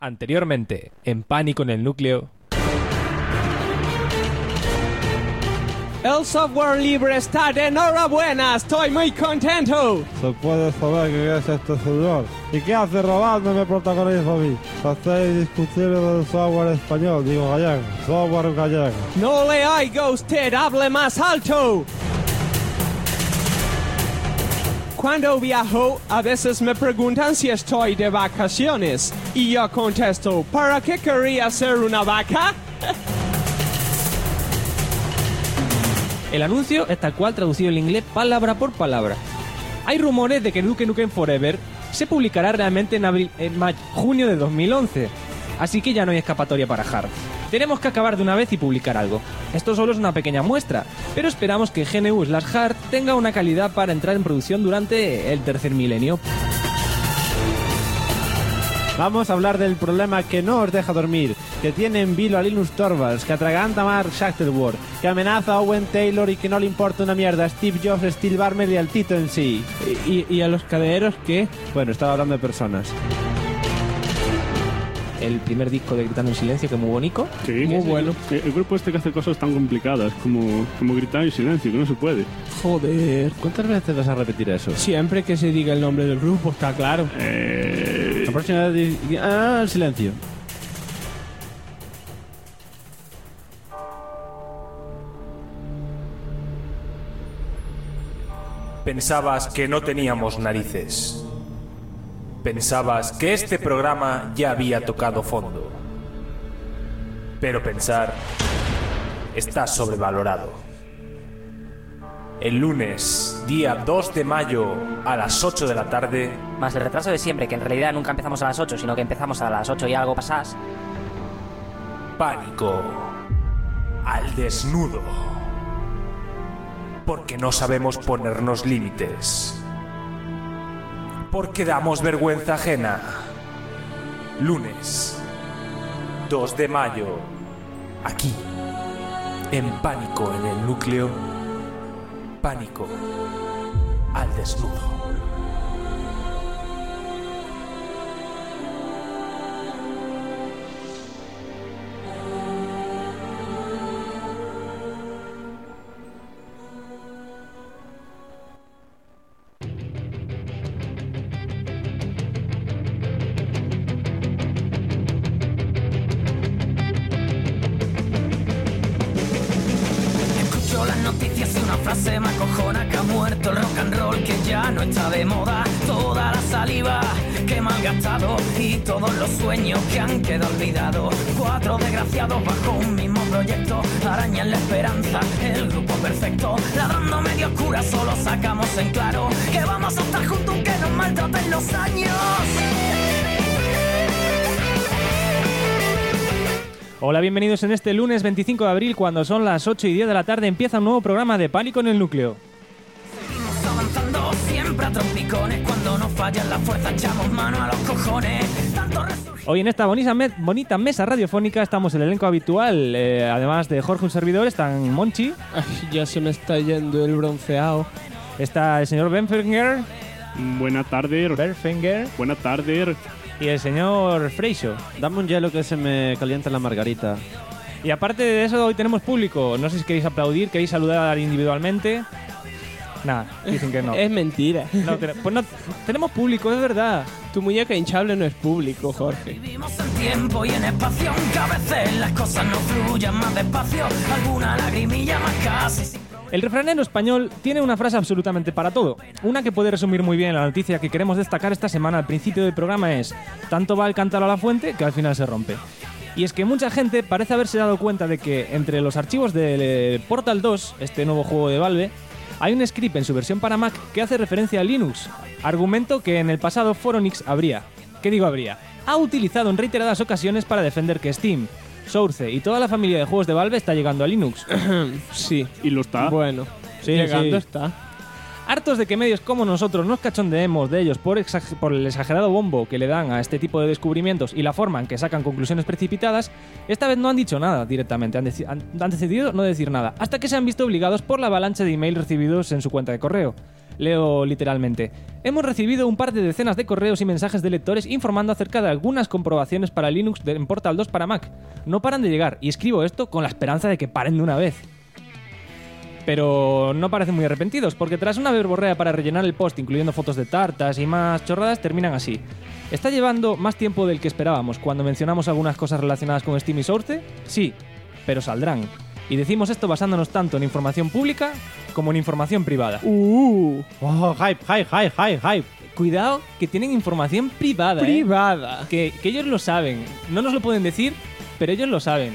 Anteriormente, en Pánico en el Núcleo. El software libre está de enhorabuena, estoy muy contento. ¿Se puede saber qué es este señor? ¿Y qué hace robándome protagonismo a mí? Hacéis discutir del software español, digo gallego, software gallego. No le oiga usted, hable más alto. Cuando viajo, a veces me preguntan si estoy de vacaciones. Y yo contesto, ¿para qué querría ser una vaca? El anuncio es tal cual traducido al inglés palabra por palabra. Hay rumores de que Duke Nukem Forever se publicará realmente en junio de 2011. Así que ya no hay escapatoria para Hard. Tenemos que acabar de una vez y publicar algo. Esto solo es una pequeña muestra, pero esperamos que GNU/Hard tenga una calidad para entrar en producción durante el tercer milenio. Vamos a hablar del problema que no os deja dormir, que tiene en vilo a Linus Torvalds, que atraganta a Mark Shuttleworth, que amenaza a Owen Taylor y que no le importa una mierda a Steve Jobs, Steve Ballmer y al Tito en sí. ¿Y a los cadereros qué? Bueno, estaba hablando de personas. El primer disco de Gritando en Silencio, que es muy bonito. Sí, Muy bueno. El grupo este que hace cosas tan complicadas como gritar en silencio, que no se puede. Joder. ¿Cuántas veces vas a repetir eso? Siempre que se diga el nombre del grupo, está claro. La próxima vez... el silencio. Pensabas que no teníamos narices. Pensabas que este programa ya había tocado fondo. Pero pensar está sobrevalorado. El lunes, día 2 de mayo, a las 8 de la tarde... Más el retraso de siempre, que en realidad nunca empezamos a las 8, sino que empezamos a las 8 y algo pasás. Pánico al desnudo. Porque no sabemos ponernos límites. Porque damos vergüenza ajena. Lunes 2 de mayo, aquí, en Pánico en el Núcleo. Pánico al desnudo. Se me acojona que ha muerto el rock and roll, que ya no está de moda. Toda la saliva que me han gastado y todos los sueños que han quedado olvidados. 4 desgraciados bajo un mismo proyecto arañan la esperanza, el grupo perfecto. Ladrando medio oscura solo sacamos en claro que vamos a estar juntos aunque nos maltraten los años. Hola, bienvenidos en este lunes 25 de abril, cuando son las 8 y 10 de la tarde, empieza un nuevo programa de Pánico en el Núcleo. Seguimos avanzando siempre a trompicones, cuando nos fallan las fuerzas echamos mano a los cojones. Hoy en esta bonita mesa radiofónica estamos el elenco habitual, además de Jorge, un servidor, están Monchi. Ay, ya se me está yendo el bronceado. Está el señor Benfinger. Buena tarde. Benfinger. Buena tarde. Y el señor Freixo. Dame un hielo que se me calienta la margarita. Y aparte de eso, hoy tenemos público. No sé si queréis aplaudir, queréis saludar individualmente. Nada, dicen que no. Es mentira. No, pues no, tenemos público, es verdad. Tu muñeca hinchable no es público, Jorge. Vivimos en tiempo y en espacio, aunque a veces las cosas no fluyan más despacio. Alguna lagrimilla más casi. El refranero español tiene una frase absolutamente para todo. Una que puede resumir muy bien la noticia que queremos destacar esta semana al principio del programa es: tanto va el cántaro a la fuente que al final se rompe. Y es que mucha gente parece haberse dado cuenta de que entre los archivos del Portal 2, este nuevo juego de Valve, hay un script en su versión para Mac que hace referencia a Linux, argumento que en el pasado Foronix ha utilizado en reiteradas ocasiones para defender que Steam, Source y toda la familia de juegos de Valve está llegando a Linux. Sí. ¿Y lo está? Bueno, sí, llegando sí. está. Hartos de que medios como nosotros nos cachondeemos de ellos por el exagerado bombo que le dan a este tipo de descubrimientos y la forma en que sacan conclusiones precipitadas, esta vez no han dicho nada directamente, han decidido no decir nada, hasta que se han visto obligados por la avalancha de emails recibidos en su cuenta de correo. Leo literalmente. Hemos recibido un par de decenas de correos y mensajes de lectores informando acerca de algunas comprobaciones para Linux en Portal 2 para Mac. No paran de llegar y escribo esto con la esperanza de que paren de una vez. Pero no parecen muy arrepentidos, porque tras una verborrea para rellenar el post, incluyendo fotos de tartas y más chorradas, terminan así. ¿Está llevando más tiempo del que esperábamos cuando mencionamos algunas cosas relacionadas con Steam y Source? Sí, pero saldrán. Y decimos esto basándonos tanto en información pública como en información privada. Oh, hype. Cuidado, que tienen información privada. Privada. Que ellos lo saben. No nos lo pueden decir, pero ellos lo saben.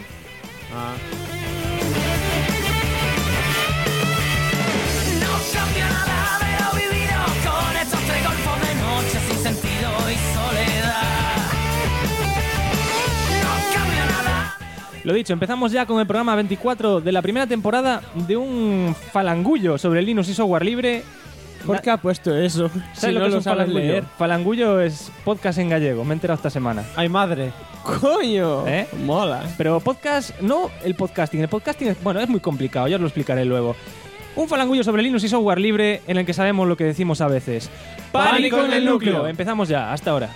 Lo dicho, empezamos ya con el programa 24 de la primera temporada de un falangullo sobre Linux y software libre. ¿Por qué ha puesto eso? ¿Sabes lo que es un falangullo? Falangullo es podcast en gallego, me he enterado esta semana. ¡Ay, madre! ¡Coño! Mola. Pero podcast, no el podcasting. El podcasting es, bueno, es muy complicado, ya os lo explicaré luego. Un falangullo sobre Linux y software libre en el que sabemos lo que decimos a veces. ¡Pánico en el núcleo! Empezamos ya, hasta ahora.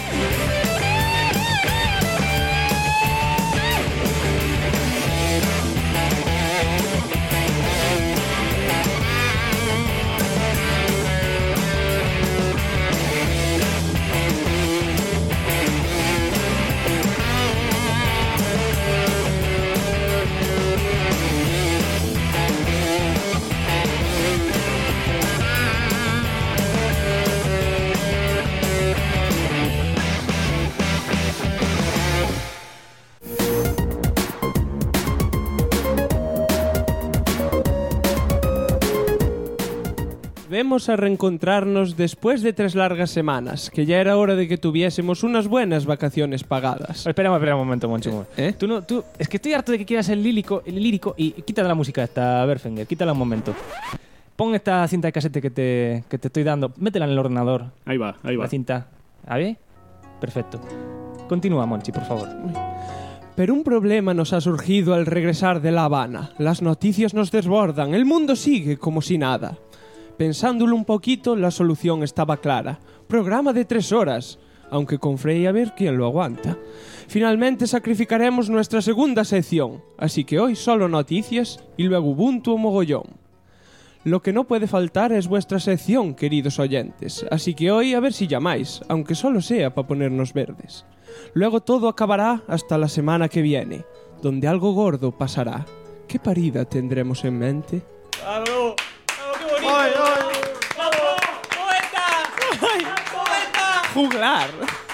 Volvemos a reencontrarnos después de 3 largas semanas, que ya era hora de que tuviésemos unas buenas vacaciones pagadas. Espera un momento, Moncho. Es que estoy harto de que quieras ser lírico y quita la música esta, Berfinger, quítala un momento. Pon esta cinta de casete que te estoy dando, métela en el ordenador. Ahí va. La cinta. ¿A ver? Perfecto. Continúa, Monchi, por favor. Pero un problema nos ha surgido al regresar de La Habana. Las noticias nos desbordan, el mundo sigue como si nada. Pensándolo un poquito, la solución estaba clara. Programa de 3 horas, aunque con Frey a ver quién lo aguanta. Finalmente sacrificaremos nuestra segunda sección, así que hoy solo noticias y luego Ubuntu o mogollón. Lo que no puede faltar es vuestra sección, queridos oyentes, así que hoy a ver si llamáis, aunque solo sea para ponernos verdes. Luego todo acabará hasta la semana que viene, donde algo gordo pasará. ¿Qué parida tendremos en mente? ¡Algo! ¡Qué bonito! ¡Ay! ¡Vamos! ¡Poeta! ¡Poeta! ¡Juglar!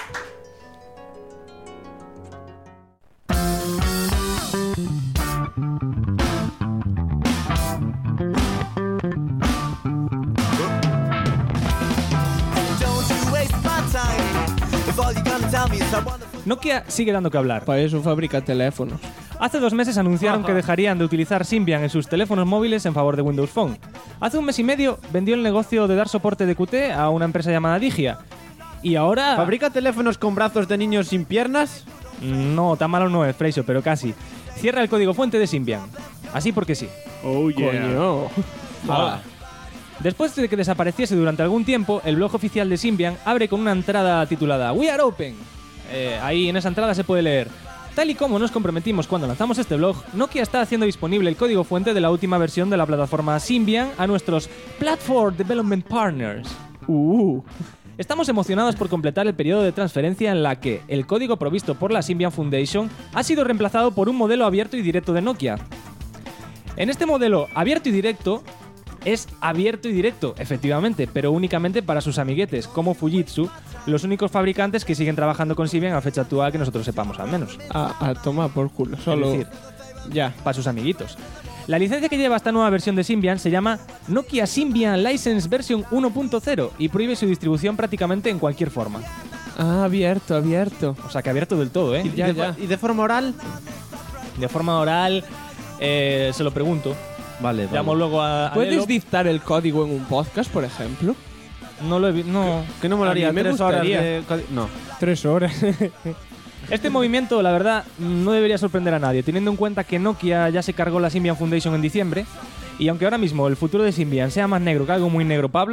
Nokia sigue dando que hablar. Para eso fabrica teléfonos. Hace 2 meses anunciaron que dejarían de utilizar Symbian en sus teléfonos móviles en favor de Windows Phone. Hace 1 mes y medio vendió el negocio de dar soporte de Qt a una empresa llamada Digia. Y ahora... ¿Fabrica teléfonos con brazos de niños sin piernas? No, tan malo no es, Freiso, pero casi. Cierra el código fuente de Symbian. Así porque sí. Oh, yeah. Coño. Hola. Después de que desapareciese durante algún tiempo, el blog oficial de Symbian abre con una entrada titulada We are open. Ahí en esa entrada se puede leer: tal y como nos comprometimos cuando lanzamos este blog, Nokia está haciendo disponible el código fuente de la última versión de la plataforma Symbian a nuestros Platform Development Partners. Estamos emocionados por completar el periodo de transferencia en la que el código provisto por la Symbian Foundation ha sido reemplazado por un modelo abierto y directo de Nokia. En este modelo abierto y directo es abierto y directo, efectivamente, pero únicamente para sus amiguetes, como Fujitsu, los únicos fabricantes que siguen trabajando con Symbian a fecha actual que nosotros sepamos, al menos. A tomar por culo. Solo... Es decir, ya. Para sus amiguitos. La licencia que lleva esta nueva versión de Symbian se llama Nokia Symbian License Version 1.0 y prohíbe su distribución prácticamente en cualquier forma. Ah, abierto. O sea, que abierto del todo, ¿eh? ¿Y de forma oral? De forma oral, se lo pregunto. Vale. Llamo luego a ¿Puedes Lelo. dictar el código en un podcast, por ejemplo? No lo he visto. No. Que no molaría A mí me 3 horas gustaría. de... No. 3 horas. Este movimiento, la verdad, no debería sorprender a nadie, teniendo en cuenta que Nokia ya se cargó la Symbian Foundation en diciembre, y aunque ahora mismo el futuro de Symbian sea más negro que algo muy negro, Pablo,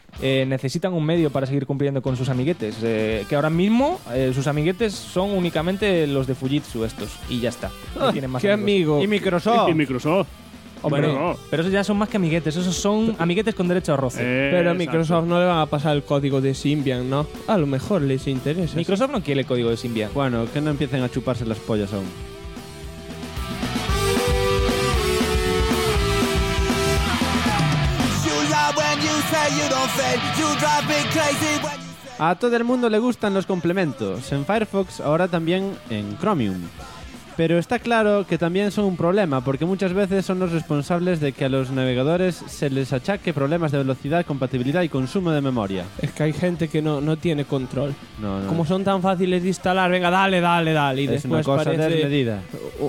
necesitan un medio para seguir cumpliendo con sus amiguetes. Que ahora mismo sus amiguetes son únicamente los de Fujitsu estos. Y ya está. No tienen más ¡Qué amigo! Y Microsoft. Y Microsoft. Hombre, No. pero esos ya son más que amiguetes. Esos son amiguetes con derecho a roce. Pero a Exacto. Microsoft no le van a pasar el código de Symbian, ¿no? A lo mejor les interesa. Microsoft no quiere el código de Symbian. Bueno, que no empiecen a chuparse las pollas aún. A todo el mundo le gustan los complementos, en Firefox, ahora también en Chromium. Pero está claro que también son un problema, porque muchas veces son los responsables de que a los navegadores se les achaque problemas de velocidad, compatibilidad y consumo de memoria. Es que hay gente que no tiene control. No. Como son tan fáciles de instalar, venga, dale. Y Es una después cosa parece desmedida.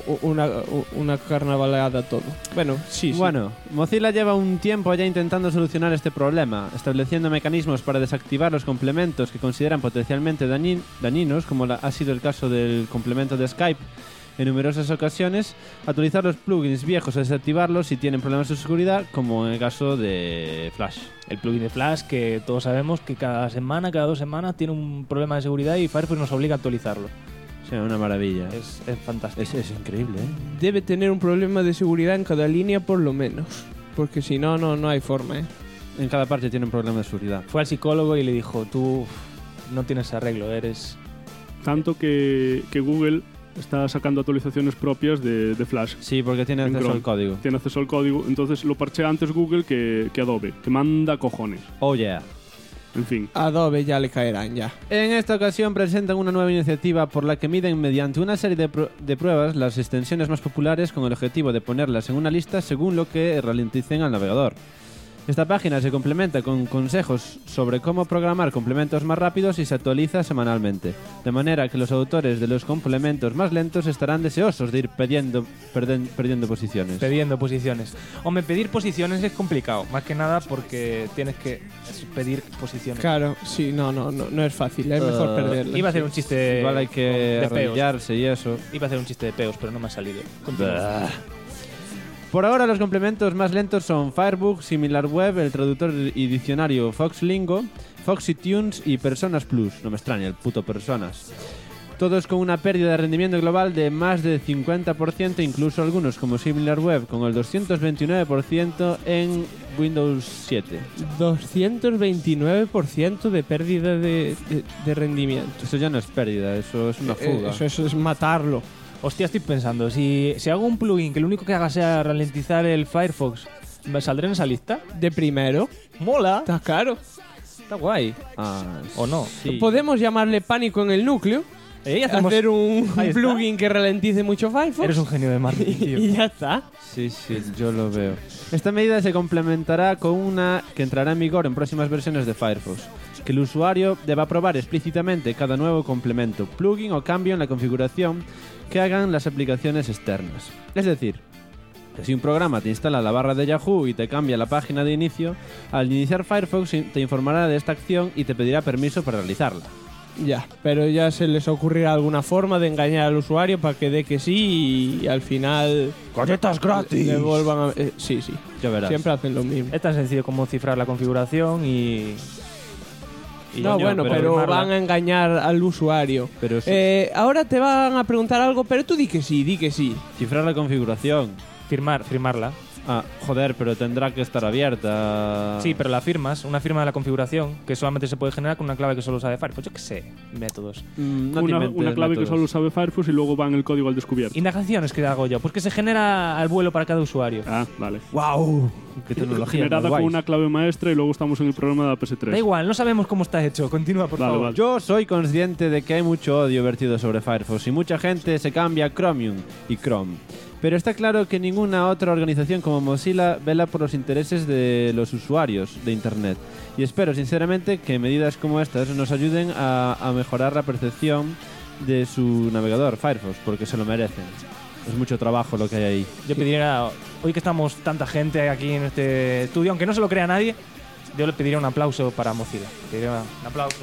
una carnavaleada todo. Bueno, sí. Bueno, Mozilla lleva un tiempo ya intentando solucionar este problema, estableciendo mecanismos para desactivar los complementos que consideran potencialmente dañinos, como ha sido el caso del complemento de Skype en numerosas ocasiones, actualizar los plugins viejos o desactivarlos si tienen problemas de seguridad, como en el caso de Flash. El plugin de Flash, que todos sabemos que cada 2 semanas tiene un problema de seguridad y Firefox nos obliga a actualizarlo. Sí, una maravilla. Es fantástico. Es increíble, ¿eh? Debe tener un problema de seguridad en cada línea por lo menos. Porque si no, no hay forma, ¿eh? En cada parte tiene un problema de seguridad. Fue al psicólogo y le dijo, tú no tienes arreglo, eres... Tanto que Google está sacando actualizaciones propias de Flash. Sí, porque tiene En acceso Chrome. al código. Tiene acceso al código, entonces lo parchea antes Google que Adobe, que manda cojones. Oh yeah. En fin. Adobe ya le caerán ya. En esta ocasión presentan una nueva iniciativa por la que miden mediante una serie de pruebas las extensiones más populares con el objetivo de ponerlas en una lista según lo que ralenticen al navegador. Esta página se complementa con consejos sobre cómo programar complementos más rápidos y se actualiza semanalmente, de manera que los autores de los complementos más lentos estarán deseosos de ir perdiendo posiciones. Pidiendo posiciones. Hombre, pedir posiciones es complicado, más que nada porque tienes que pedir posiciones. Claro, sí, no es fácil, es mejor perderlas. Iba a hacer un chiste Igual hay que de peos. arrodillarse y eso. Iba a hacer un chiste de peos, pero no me ha salido. Continúa. Por ahora los complementos más lentos son Firebug, SimilarWeb, el traductor y diccionario Foxlingo, FoxyTunes y Personas Plus. No me extraña, el puto Personas. Todos con una pérdida de rendimiento global de más de 50%, incluso algunos como SimilarWeb con el 229% en Windows 7. 229% de pérdida de rendimiento. Eso ya no es pérdida, eso es una fuga. Eso es matarlo. Hostia, estoy pensando, si hago un plugin que lo único que haga sea ralentizar el Firefox, ¿saldré en esa lista? De primero. Mola. Está claro. Está guay. ¿O no? Sí. Podemos llamarle pánico en el núcleo. Hacer un Ahí está. plugin que ralentice mucho Firefox. Eres un genio de marketing, tío. Y ya está. Sí, yo lo veo. Esta medida se complementará con una que entrará en vigor en próximas versiones de Firefox, que el usuario deba probar explícitamente cada nuevo complemento, plugin o cambio en la configuración que hagan las aplicaciones externas. Es decir, que si un programa te instala la barra de Yahoo y te cambia la página de inicio, al iniciar Firefox te informará de esta acción y te pedirá permiso para realizarla. Ya, pero ya se les ocurrirá alguna forma de engañar al usuario para que dé que sí y al final... ¡Galletas gratis! Le vuelvan a... sí. Ya verás. Siempre hacen lo mismo. Es tan sencillo como cifrar la configuración y No, coño, bueno, pero firmarla. van a engañar al usuario. Pero ahora te van a preguntar algo, pero tú di que sí. cifrar la configuración. firmarla. Ah, joder, pero tendrá que estar abierta. Sí, pero la firmas, una firma de la configuración, que solamente se puede generar con una clave que solo sabe Firefox. Yo qué sé, métodos. No te Una inventes clave que métodos. solo sabe Firefox y luego va en el código al descubierto. Indagaciones que hago yo, pues que se genera al vuelo para cada usuario. Ah, vale. ¡Wow! ¡Qué tecnología! Generada más con guays. una clave maestra y luego estamos en el programa de la PS3. Da igual, no sabemos cómo está hecho. Continúa, por Vale, favor. vale. Yo soy consciente de que hay mucho odio vertido sobre Firefox y mucha gente se cambia a Chromium y Chrome. Pero está claro que ninguna otra organización como Mozilla vela por los intereses de los usuarios de Internet. Y espero sinceramente que medidas como estas nos ayuden a mejorar la percepción de su navegador, Firefox, porque se lo merecen. Es mucho trabajo lo que hay ahí. Yo pediría, hoy que estamos tanta gente aquí en este estudio, aunque no se lo crea nadie, yo le pediría un aplauso para Mozilla. Pediría un aplauso.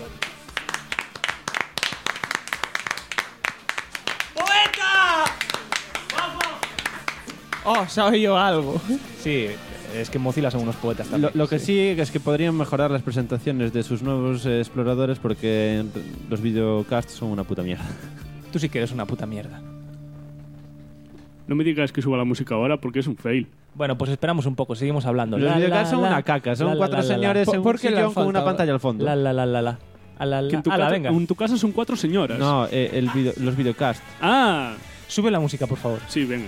Oh, se ha oído algo. Sí, Es que Mozilla son unos poetas también. Lo que sí es que podrían mejorar las presentaciones de sus nuevos exploradores porque los videocasts son una puta mierda. Tú sí que eres una puta mierda. No me digas que suba la música ahora porque es un fail. Bueno, pues esperamos un poco, seguimos hablando. Los videocasts son una caca, son cuatro señores en un sillón con una pantalla al fondo. Venga. En tu casa son 4 señoras. No, los videocasts. Ah, Sube la música, por favor. sí, venga.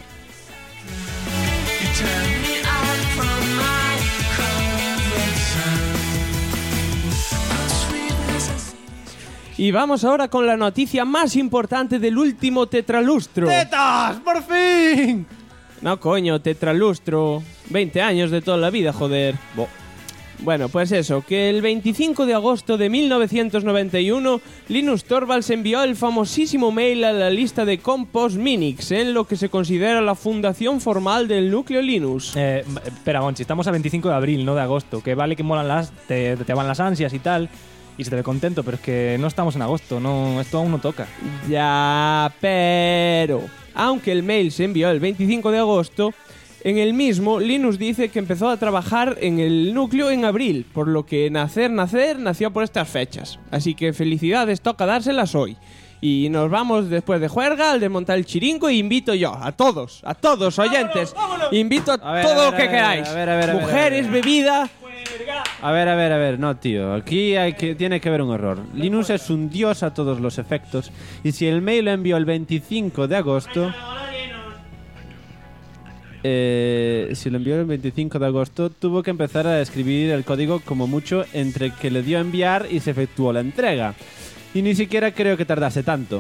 Y vamos ahora con la noticia más importante del último tetralustro. ¡Tetas! ¡Por fin! No, coño, tetralustro. 20 años de toda la vida, joder. Bueno, pues eso, que el 25 de agosto de 1991, Linus Torvalds envió el famosísimo mail a la lista de Compos Minix, en lo que se considera la fundación formal del núcleo Linux. Espera, Monchi, estamos a 25 de abril, no de agosto. Que vale que molan te van las ansias y tal, y se te ve contento, pero es que no estamos en agosto, no, esto aún no toca. Ya, pero... Aunque el mail se envió el 25 de agosto... En el mismo, Linus dice que empezó a trabajar en el núcleo en abril, por lo que nacer nació por estas fechas. Así que felicidades, toca dárselas hoy. Y nos vamos después de juerga al desmontar el chiringo y invito yo a todos oyentes, invito a todo lo que queráis. Mujeres, bebida... A ver, no, tío. Aquí tiene que haber un error. Linus es un dios a todos los efectos. Y si el mail lo envió el 25 de agosto... si lo envió el 25 de agosto, tuvo que empezar a escribir el código como mucho entre que le dio a enviar y se efectuó la entrega. Y ni siquiera creo que tardase tanto.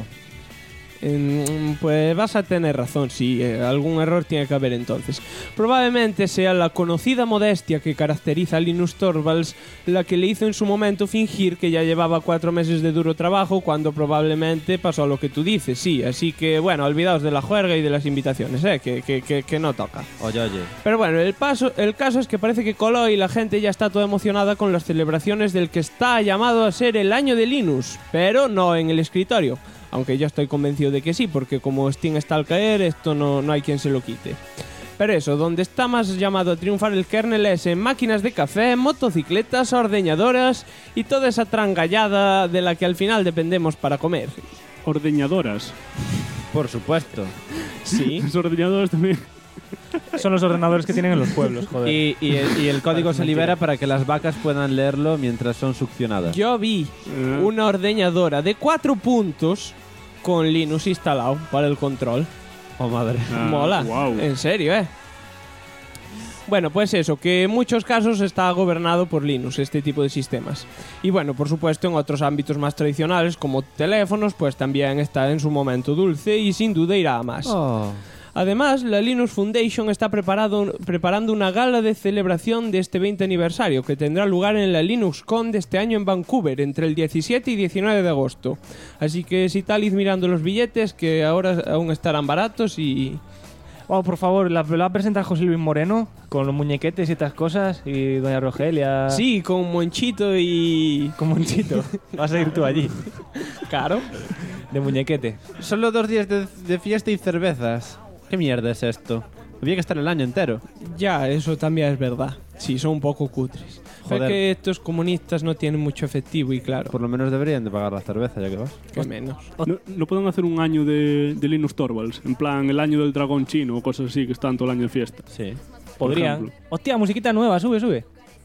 Pues vas a tener razón, sí, algún error tiene que haber entonces. Probablemente sea la conocida modestia que caracteriza a Linus Torvalds la que le hizo en su momento fingir que ya llevaba 4 meses de duro trabajo cuando probablemente pasó lo que tú dices, sí. Así que, bueno, olvidaos de la juerga y de las invitaciones, que no toca. Oye. Pero bueno, el caso es que parece que coló y la gente ya está toda emocionada con las celebraciones del que está llamado a ser el año de Linus, pero no en el escritorio. Aunque yo estoy convencido de que sí, porque como Steam está al caer, esto no hay quien se lo quite. Pero eso, donde está más llamado a triunfar el kernel es en máquinas de café, motocicletas, ordeñadoras y toda esa trangallada de la que al final dependemos para comer. Ordeñadoras. Por supuesto. Sí. Los ordeñadores también. Son los ordenadores que tienen en los pueblos, joder. Y el código se libera para que las vacas puedan leerlo mientras son succionadas. Yo vi una ordeñadora de 4 puntos con Linux instalado para el control. Oh, madre. Mola. Wow. En serio, Bueno, pues eso, que en muchos casos está gobernado por Linux, este tipo de sistemas. Y bueno, por supuesto, en otros ámbitos más tradicionales, como teléfonos, pues también está en su momento dulce y sin duda irá a más. Oh. Además, la Linux Foundation está preparando una gala de celebración de este 20 aniversario que tendrá lugar en la LinuxCon de este año en Vancouver entre el 17 y 19 de agosto. Así que si tal, id mirando los billetes que ahora aún estarán baratos y... Oh, por favor, la va a presentar José Luis Moreno con los muñequetes y estas cosas y doña Rogelia. Sí, con Monchito y... Con Monchito. Vas a ir tú allí. Claro. De muñequete. Solo 2 días de fiesta y cervezas. ¿Qué mierda es esto? Había que estar el año entero. Ya, eso también es verdad. Sí, son un poco cutres. Joder. Es que estos comunistas no tienen mucho efectivo y claro. Por lo menos deberían de pagar la cerveza, ya que vas. Que menos. ¿No pueden hacer un año de Linus Torvalds? En plan, el año del dragón chino o cosas así, que están todo el año de fiesta. Sí. Podrían. Hostia, musiquita nueva, sube.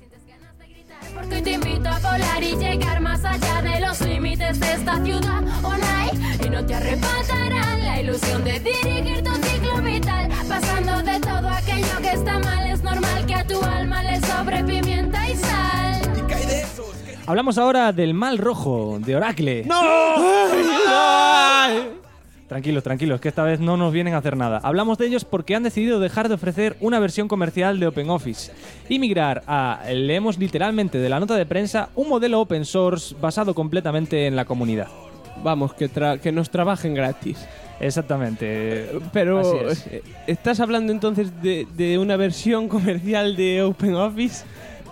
Porque hoy te invito a volar y llegar más allá de los límites de esta ciudad online. Y no te arrebatarán la ilusión de dirigir tu ciclo vital. Pasando de todo aquello que está mal, es normal que a tu alma le sobre pimienta y sal. Hablamos ahora del mal rojo, de Oracle. ¡No! Tranquilos, que esta vez no nos vienen a hacer nada. Hablamos de ellos porque han decidido dejar de ofrecer una versión comercial de OpenOffice y migrar a, leemos literalmente de la nota de prensa, un modelo open source basado completamente en la comunidad. Vamos, que nos trabajen gratis. Exactamente. Pero, así es. ¿estás hablando entonces de una versión comercial de OpenOffice?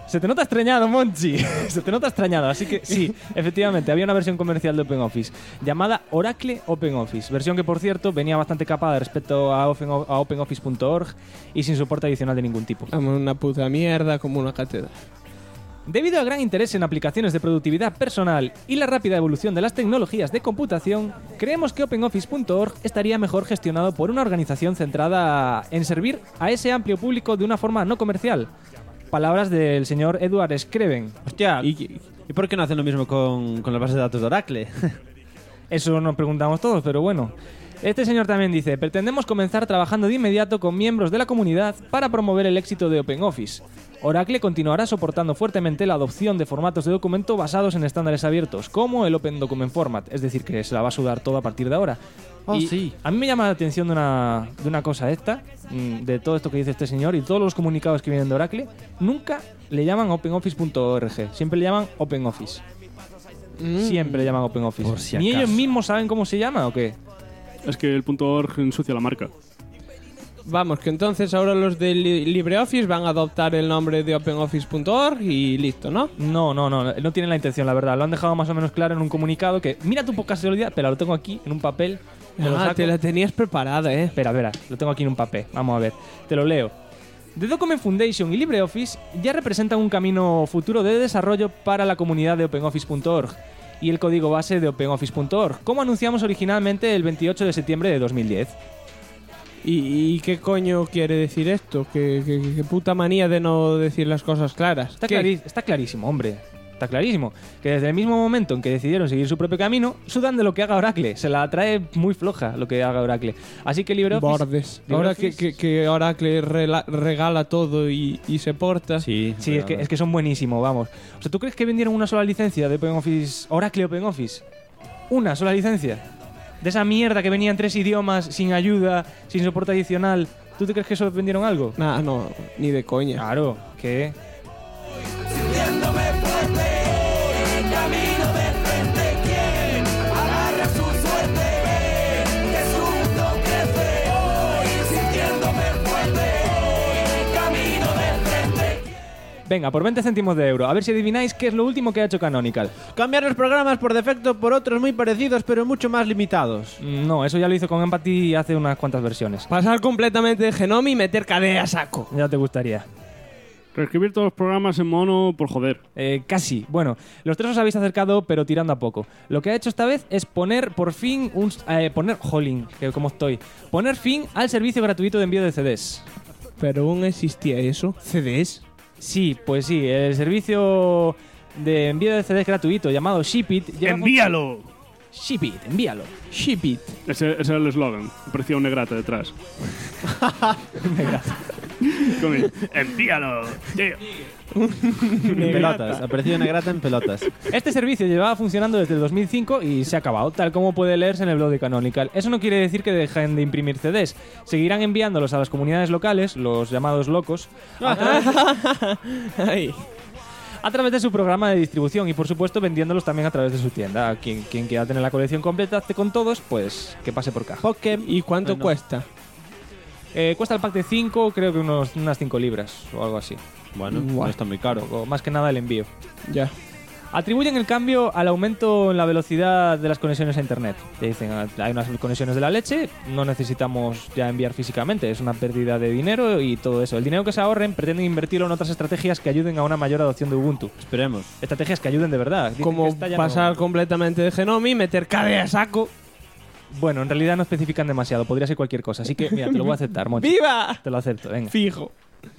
Se te nota extrañado, Monchi. Se te nota extrañado. Así que sí, efectivamente, había una versión comercial de OpenOffice llamada Oracle OpenOffice. Versión que, por cierto, venía bastante capada respecto a OpenOffice.org y sin soporte adicional de ningún tipo. Una puta mierda como una catedral. Debido al gran interés en aplicaciones de productividad personal y la rápida evolución de las tecnologías de computación, creemos que OpenOffice.org estaría mejor gestionado por una organización centrada en servir a ese amplio público de una forma no comercial. Palabras del señor Edward Screven. Hostia, ¿y por qué no hacen lo mismo con las bases de datos de Oracle? Eso nos preguntamos todos, pero bueno. Este señor también dice: pretendemos comenzar trabajando de inmediato con miembros de la comunidad para promover el éxito de OpenOffice. Oracle continuará soportando fuertemente la adopción de formatos de documento basados en estándares abiertos, como el Open Document Format, es decir, que se la va a sudar todo a partir de ahora. Y sí. A mí me llama la atención de una cosa esta, de todo esto que dice este señor y todos los comunicados que vienen de Oracle, nunca le llaman OpenOffice.org, siempre le llaman OpenOffice. Siempre le llaman OpenOffice. Por si ¿Ni acaso. ellos mismos saben cómo se llama o qué? Es que el .org ensucia la marca. Vamos, que entonces ahora los de LibreOffice van a adoptar el nombre de OpenOffice.org y listo, ¿no? No tienen la intención, la verdad. Lo han dejado más o menos claro en un comunicado que, mira tu poca seguridad, pero lo tengo aquí en un papel. Te la tenías preparada, Espera, lo tengo aquí en un papel. Vamos a ver, te lo leo. The Document Foundation y LibreOffice ya representan un camino futuro de desarrollo para la comunidad de OpenOffice.org y el código base de OpenOffice.org, como anunciamos originalmente el 28 de septiembre de 2010. ¿Y qué coño quiere decir esto? ¿Qué puta manía de no decir las cosas claras? Está clarísimo, hombre. Está clarísimo. Que desde el mismo momento en que decidieron seguir su propio camino, sudan de lo que haga Oracle. Se la trae muy floja lo que haga Oracle. Así que LibreOffice... Bordes. Ahora que Oracle regala todo y se porta... Sí, es que son buenísimos, vamos. O sea, ¿tú crees que vendieron una sola licencia de OpenOffice, Oracle OpenOffice? ¿Una sola licencia? De esa mierda que venía en 3 idiomas, sin ayuda, sin soporte adicional. ¿Tú te crees que eso vendieron algo? Nah, no, ni de coña. Claro, ¿qué? Venga, por 20 céntimos de euro. A ver si adivináis qué es lo último que ha hecho Canonical. Cambiar los programas por defecto por otros muy parecidos, pero mucho más limitados. No, eso ya lo hizo con Empathy hace unas cuantas versiones. Pasar completamente de Genome y meter KDE a saco. Ya te gustaría. Reescribir todos los programas en mono por joder. Casi. Bueno, los tres os habéis acercado, pero tirando a poco. Lo que ha hecho esta vez es poner por fin poner fin al servicio gratuito de envío de CDs. ¿Pero aún existía eso? ¿CDs? Sí, pues sí. El servicio de envío de CDs gratuito llamado Shipit... ¡Envíalo! Shipit, envíalo. Shipit. Ese era el eslogan. Aparecía un negrata detrás. Negrata. ¡Envíalo! Tío. Pelotas. Apareció negrata en pelotas. Este servicio llevaba funcionando desde el 2005 y se ha acabado, tal como puede leerse en el blog de Canonical. Eso no quiere decir que dejen de imprimir CDs. Seguirán enviándolos a las comunidades locales, los llamados locos, a través de su programa de distribución y, por supuesto, vendiéndolos también a través de su tienda. Quien quiera tener la colección completa con todos, pues que pase por caja. ¿Y cuánto cuesta? Cuesta el pack de 5, creo que unas 5 libras o algo así. Bueno, no está muy caro. O más que nada el envío. Ya. Atribuyen el cambio al aumento en la velocidad de las conexiones a internet. Te dicen, hay unas conexiones de la leche, no necesitamos ya enviar físicamente, es una pérdida de dinero y todo eso. El dinero que se ahorren pretenden invertirlo en otras estrategias que ayuden a una mayor adopción de Ubuntu. Esperemos. Estrategias que ayuden de verdad. Dicen Como pasar completamente de Genome y meter KDE a saco. Bueno, en realidad no especifican demasiado, podría ser cualquier cosa. Así que, mira, te lo voy a aceptar, Monchi. ¡Viva! Te lo acepto, venga. Fijo.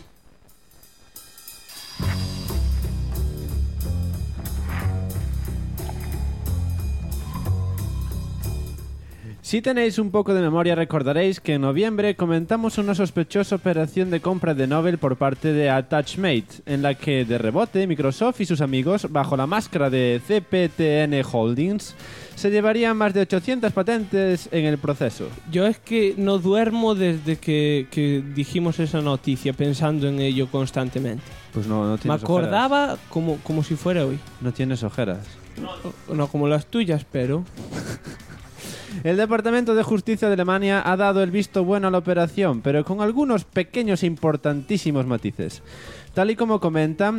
Si tenéis un poco de memoria recordaréis que en noviembre comentamos una sospechosa operación de compra de Novell por parte de Attachmate, en la que de rebote Microsoft y sus amigos, bajo la máscara de CPTN Holdings, se llevarían más de 800 patentes en el proceso. Yo es que no duermo desde que dijimos esa noticia, pensando en ello constantemente. Pues no Me tienes acordaba como si fuera hoy. No tienes ojeras. No como las tuyas, pero... El Departamento de Justicia de Alemania ha dado el visto bueno a la operación, pero con algunos pequeños e importantísimos matices. Tal y como comentan,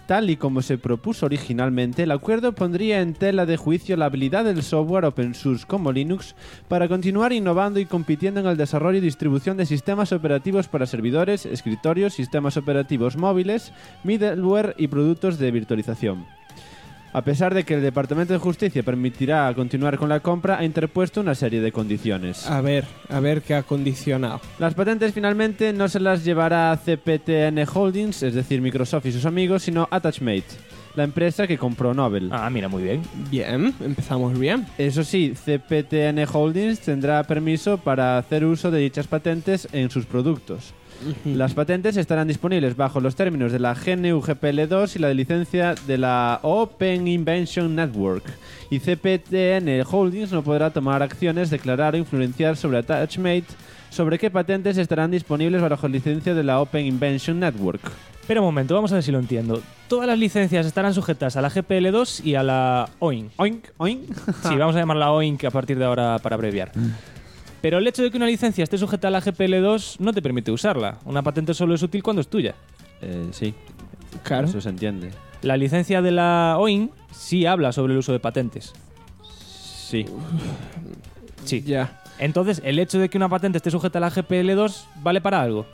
Tal y como se propuso originalmente, el acuerdo pondría en tela de juicio la habilidad del software open source como Linux para continuar innovando y compitiendo en el desarrollo y distribución de sistemas operativos para servidores, escritorios, sistemas operativos móviles, middleware y productos de virtualización. A pesar de que el Departamento de Justicia permitirá continuar con la compra, ha interpuesto una serie de condiciones. A ver qué ha condicionado. Las patentes finalmente no se las llevará CPTN Holdings, es decir, Microsoft y sus amigos, sino Attachmate, la empresa que compró Nobel. Ah, mira, muy bien. Bien, empezamos bien. Eso sí, CPTN Holdings tendrá permiso para hacer uso de dichas patentes en sus productos. Las patentes estarán disponibles bajo los términos de la GNU GPL2 y la licencia de la Open Invention Network. Y CPTN Holdings no podrá tomar acciones, declarar o influenciar sobre Attachmate sobre qué patentes estarán disponibles bajo licencia de la Open Invention Network. Pero un momento, vamos a ver si lo entiendo. Todas las licencias estarán sujetas a la GPL2 y a la OINC. ¿Oink? Sí, vamos a llamarla OINC a partir de ahora para abreviar. Pero el hecho de que una licencia esté sujeta a la GPL2 no te permite usarla. Una patente solo es útil cuando es tuya. Sí, Claro. eso se entiende. La licencia de la OINC sí habla sobre el uso de patentes. Sí. Sí. Ya. Entonces, el hecho de que una patente esté sujeta a la GPL2 vale para algo.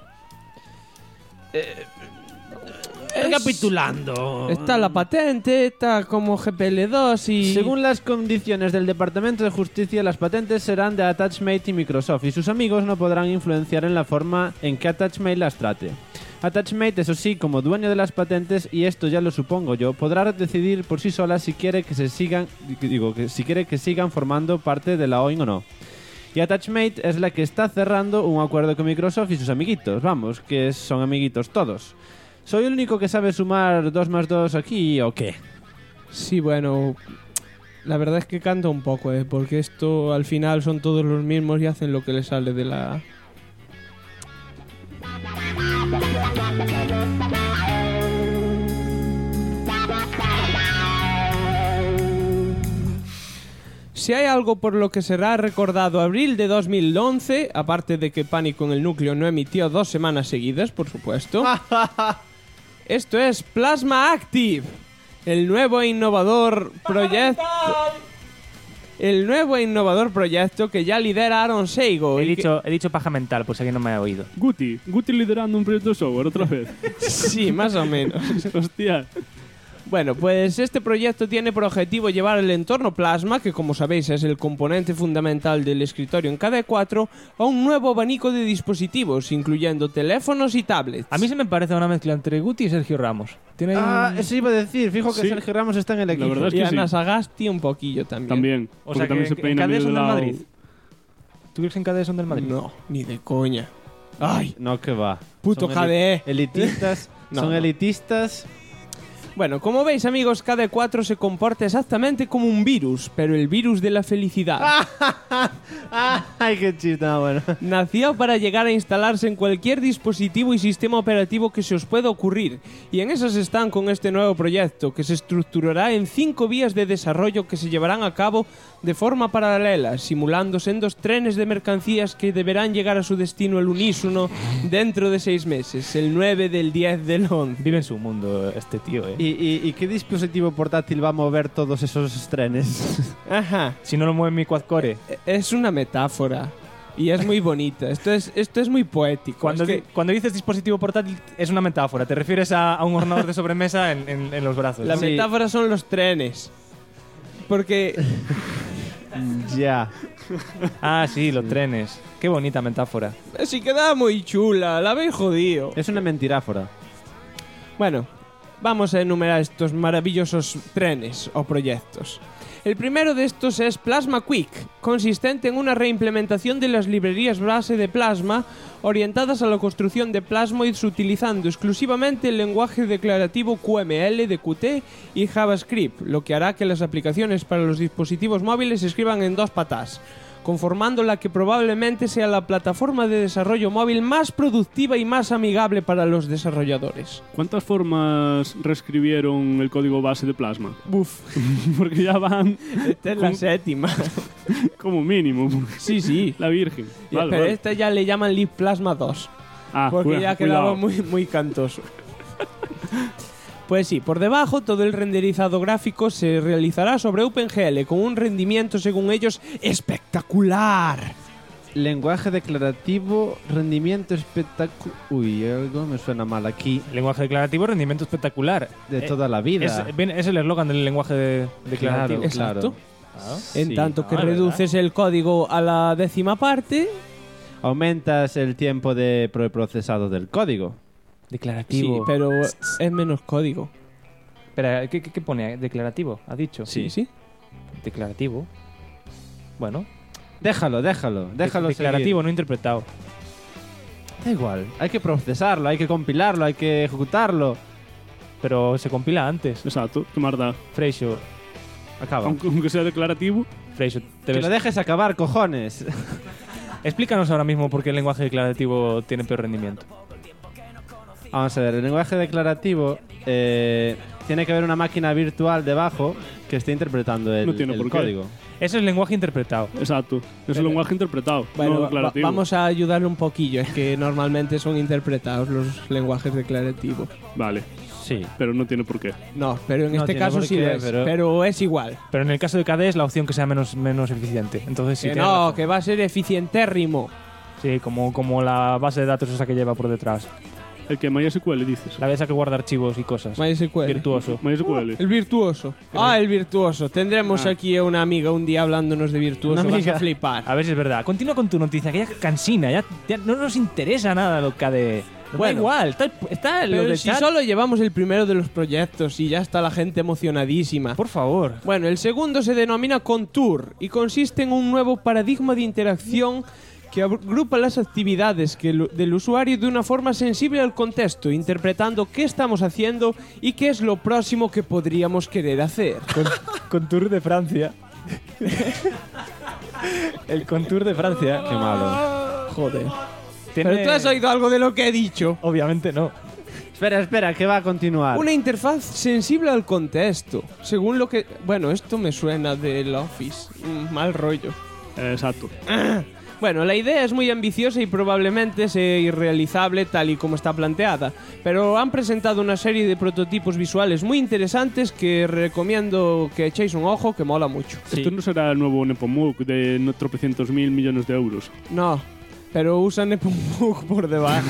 Recapitulando. Está la patente, está como GPL2 y... Según las condiciones del Departamento de Justicia, las patentes serán de Attachmate y Microsoft y sus amigos no podrán influenciar en la forma en que Attachmate las trate. Attachmate, eso sí, como dueño de las patentes, y esto ya lo supongo yo, podrá decidir por sí sola si quiere que sigan formando parte de la OIN o no. Y Attachmate es la que está cerrando un acuerdo con Microsoft y sus amiguitos, vamos, que son amiguitos todos. ¿Soy el único que sabe sumar 2 más 2 aquí o qué? Sí, bueno, la verdad es que canta un poco, porque esto al final son todos los mismos y hacen lo que les sale de la... Si hay algo por lo que será recordado abril de 2011, aparte de que Pánico en el Núcleo no emitió 2 semanas seguidas, por supuesto, esto es Plasma Active, el nuevo e innovador proyecto... El nuevo e innovador proyecto que ya lidera Aaron Seigo. He dicho paja mental, por si alguien no me ha oído. Guti liderando un proyecto de software otra vez. Sí, más o menos. Hostia. Bueno, pues este proyecto tiene por objetivo llevar el entorno Plasma, que como sabéis es el componente fundamental del escritorio en KDE4, a un nuevo abanico de dispositivos, incluyendo teléfonos y tablets. A mí se me parece una mezcla entre Guti y Sergio Ramos. Tiene Eso iba a decir, fijo que Sí. Sergio Ramos está en el equipo. La verdad es Y que Ana sí. Sagasti un poquillo también. También. O sea, Porque también que se peina en KDE medio son de del lado. Madrid. ¿Tú crees que en KDE son del Madrid? No, ni de coña. Ay, No, que va. puto Son KDE. Elitistas. No, son no. elitistas. Bueno, como veis, amigos, KDE4 se comporta exactamente como un virus, pero el virus de la felicidad. Ay, qué chiste, bueno. Nació para llegar a instalarse en cualquier dispositivo y sistema operativo que se os pueda ocurrir, y en esas están con este nuevo proyecto, que se estructurará en 5 vías de desarrollo que se llevarán a cabo de forma paralela, simulando sendos trenes de mercancías que deberán llegar a su destino al unísono dentro de 6 meses, el 9 del 10 del 11. Vive en su mundo este tío, ¿Y qué dispositivo portátil va a mover todos esos trenes? Ajá, Si no lo mueve mi quad-core. es una metáfora. Y es muy bonita. Esto es muy poético. Cuando, Es que- cuando dices dispositivo portátil es una metáfora. Te refieres a un ordenador de sobremesa en los brazos. la Sí. metáfora son los trenes. Porque Ya. Ah, sí, los trenes. Qué bonita metáfora. si queda muy chula, la habéis jodido. Es una mentiráfora. Bueno, vamos a enumerar estos maravillosos trenes o proyectos. El primero de estos es Plasma Quick, consistente en una reimplementación de las librerías base de Plasma orientadas a la construcción de plasmoids utilizando exclusivamente el lenguaje declarativo QML de Qt y JavaScript, lo que hará que las aplicaciones para los dispositivos móviles se escriban en 2 patas, conformando la que probablemente sea la plataforma de desarrollo móvil más productiva y más amigable para los desarrolladores. ¿Cuántas formas reescribieron el código base de Plasma? Buf, Porque ya van esta es la 7ª. como mínimo. Sí, sí. La Virgen. Vale, Pero vale. esta ya le llaman Lib Plasma 2, Ah, porque ya quedaba cuidado. muy cantoso. Pues sí, por debajo todo el renderizado gráfico se realizará sobre OpenGL con un rendimiento, según ellos, espectacular. Lenguaje declarativo, rendimiento espectacular. Uy, algo me suena mal aquí. Lenguaje declarativo, rendimiento espectacular. De toda la vida. Es el eslogan del lenguaje declarativo. Exacto. En Sí. tanto que ¿verdad? reduces el código a la 10ª parte. Aumentas el tiempo de procesado del código. Declarativo. Sí, pero es menos código. Espera, ¿qué pone? ¿Declarativo? ¿Ha dicho? Sí. Declarativo. Bueno. Déjalo Declarativo, no interpretado. seguir. Da igual, hay que procesarlo, hay que compilarlo, hay que ejecutarlo. Pero se compila antes. Exacto, ¿qué más da? Freixo, Acaba. Aunque sea declarativo. Freixo, te Que ves- lo dejes acabar, cojones. explícanos ahora mismo por qué el lenguaje declarativo tiene peor rendimiento. Vamos a ver, el lenguaje declarativo tiene que haber una máquina virtual debajo que esté interpretando el, No tiene el por qué. código. Eso es lenguaje interpretado. Exacto. Es un lenguaje interpretado, Bueno, no declarativo. vamos a ayudarle un poquillo. Es que normalmente son interpretados los lenguajes declarativos. Vale, Sí. pero no tiene por qué. No, pero en No este tiene caso por sí qué, lo es. Pero es igual. Pero en el caso de KDE es la opción que sea menos eficiente. Entonces sí Que tiene no, razón. que va a ser eficientérrimo. Sí, como la base de datos esa que lleva por detrás. El que MySQL dices. La de esa que guarda archivos y cosas. MySQL. Virtuoso. MySQL. El virtuoso. El virtuoso. Tendremos aquí a una amiga un día hablándonos de virtuoso. Una Vas amiga. a flipar. A ver si es verdad. Continúa con tu noticia, que ya cansina. Ya no nos interesa nada lo KDE. Nos Bueno. da igual. Está lo Pero de si chat. solo llevamos el primero de los proyectos y ya está la gente emocionadísima. Por favor. Bueno, el segundo se denomina Contour y consiste en un nuevo paradigma de interacción que agrupa las actividades del usuario de una forma sensible al contexto, interpretando qué estamos haciendo y qué es lo próximo que podríamos querer hacer. Contour de Francia. El Contour de Francia. Qué malo. Joder. Tiene- ¿Pero tú has oído algo de lo que he dicho? Obviamente no. Espera, que va a continuar. Una interfaz sensible al contexto. Según lo que... Bueno, esto me suena del Office. Mal rollo. Exacto. Bueno, la idea es muy ambiciosa y probablemente sea irrealizable tal y como está planteada, pero han presentado una serie de prototipos visuales muy interesantes que recomiendo que echéis un ojo, que mola mucho. Esto no será el nuevo Nepomuk de tropecientos mil millones de euros. No, pero usan Nepomuk por debajo.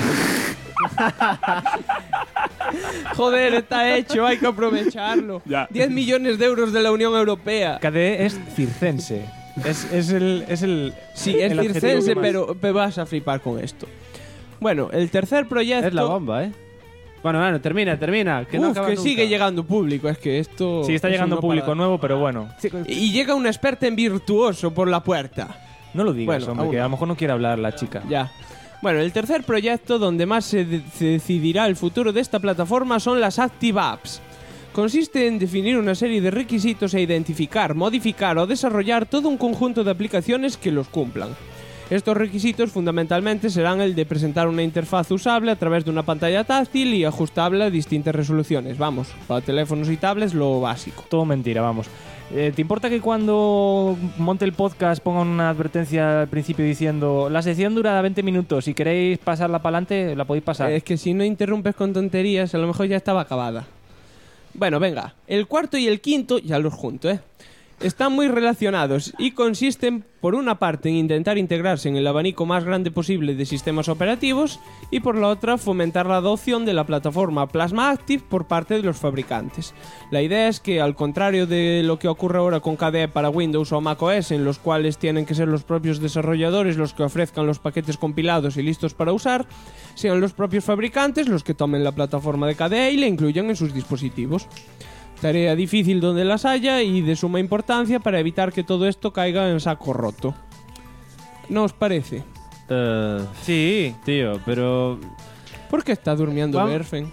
Joder, está hecho, hay que aprovecharlo. Ya. 10 millones de euros de la Unión Europea. KDE es circense. Es el Sí, es el adjetivo circense, que más- pero vas a flipar con esto. Bueno, el tercer proyecto... Es la bomba, ¿eh? Bueno, termina. Que no acaba que nunca. sigue llegando público, es que esto... Sí, está es llegando un no público parar. nuevo, pero bueno. Y llega una experta en virtuoso por la puerta. No lo digas, Bueno, hombre, aún que a no. lo mejor no quiere hablar la chica. Ya. Bueno, el tercer proyecto donde más se decidirá el futuro de esta plataforma son las Active Apps. Consiste en definir una serie de requisitos e identificar, modificar o desarrollar todo un conjunto de aplicaciones que los cumplan. Estos requisitos fundamentalmente serán el de presentar una interfaz usable a través de una pantalla táctil y ajustable a distintas resoluciones. Vamos, para teléfonos y tablets lo básico. Todo mentira, vamos. ¿Te importa que cuando monte el podcast ponga una advertencia al principio diciendo la sección dura 20 minutos, si queréis pasarla para adelante, la podéis pasar? Es que si no interrumpes con tonterías, a lo mejor ya estaba acabada. Bueno, venga, el cuarto y el quinto, ya los junto, están muy relacionados y consisten, por una parte, en intentar integrarse en el abanico más grande posible de sistemas operativos y por la otra, fomentar la adopción de la plataforma Plasma Active por parte de los fabricantes. La idea es que, al contrario de lo que ocurre ahora con KDE para Windows o macOS, en los cuales tienen que ser los propios desarrolladores los que ofrezcan los paquetes compilados y listos para usar, sean los propios fabricantes los que tomen la plataforma de KDE y la incluyan en sus dispositivos. Tarea difícil donde las haya y de suma importancia para evitar que todo esto caiga en saco roto. ¿No os parece? Sí. Tío, pero... ¿Por qué está durmiendo Vamos- Berfen?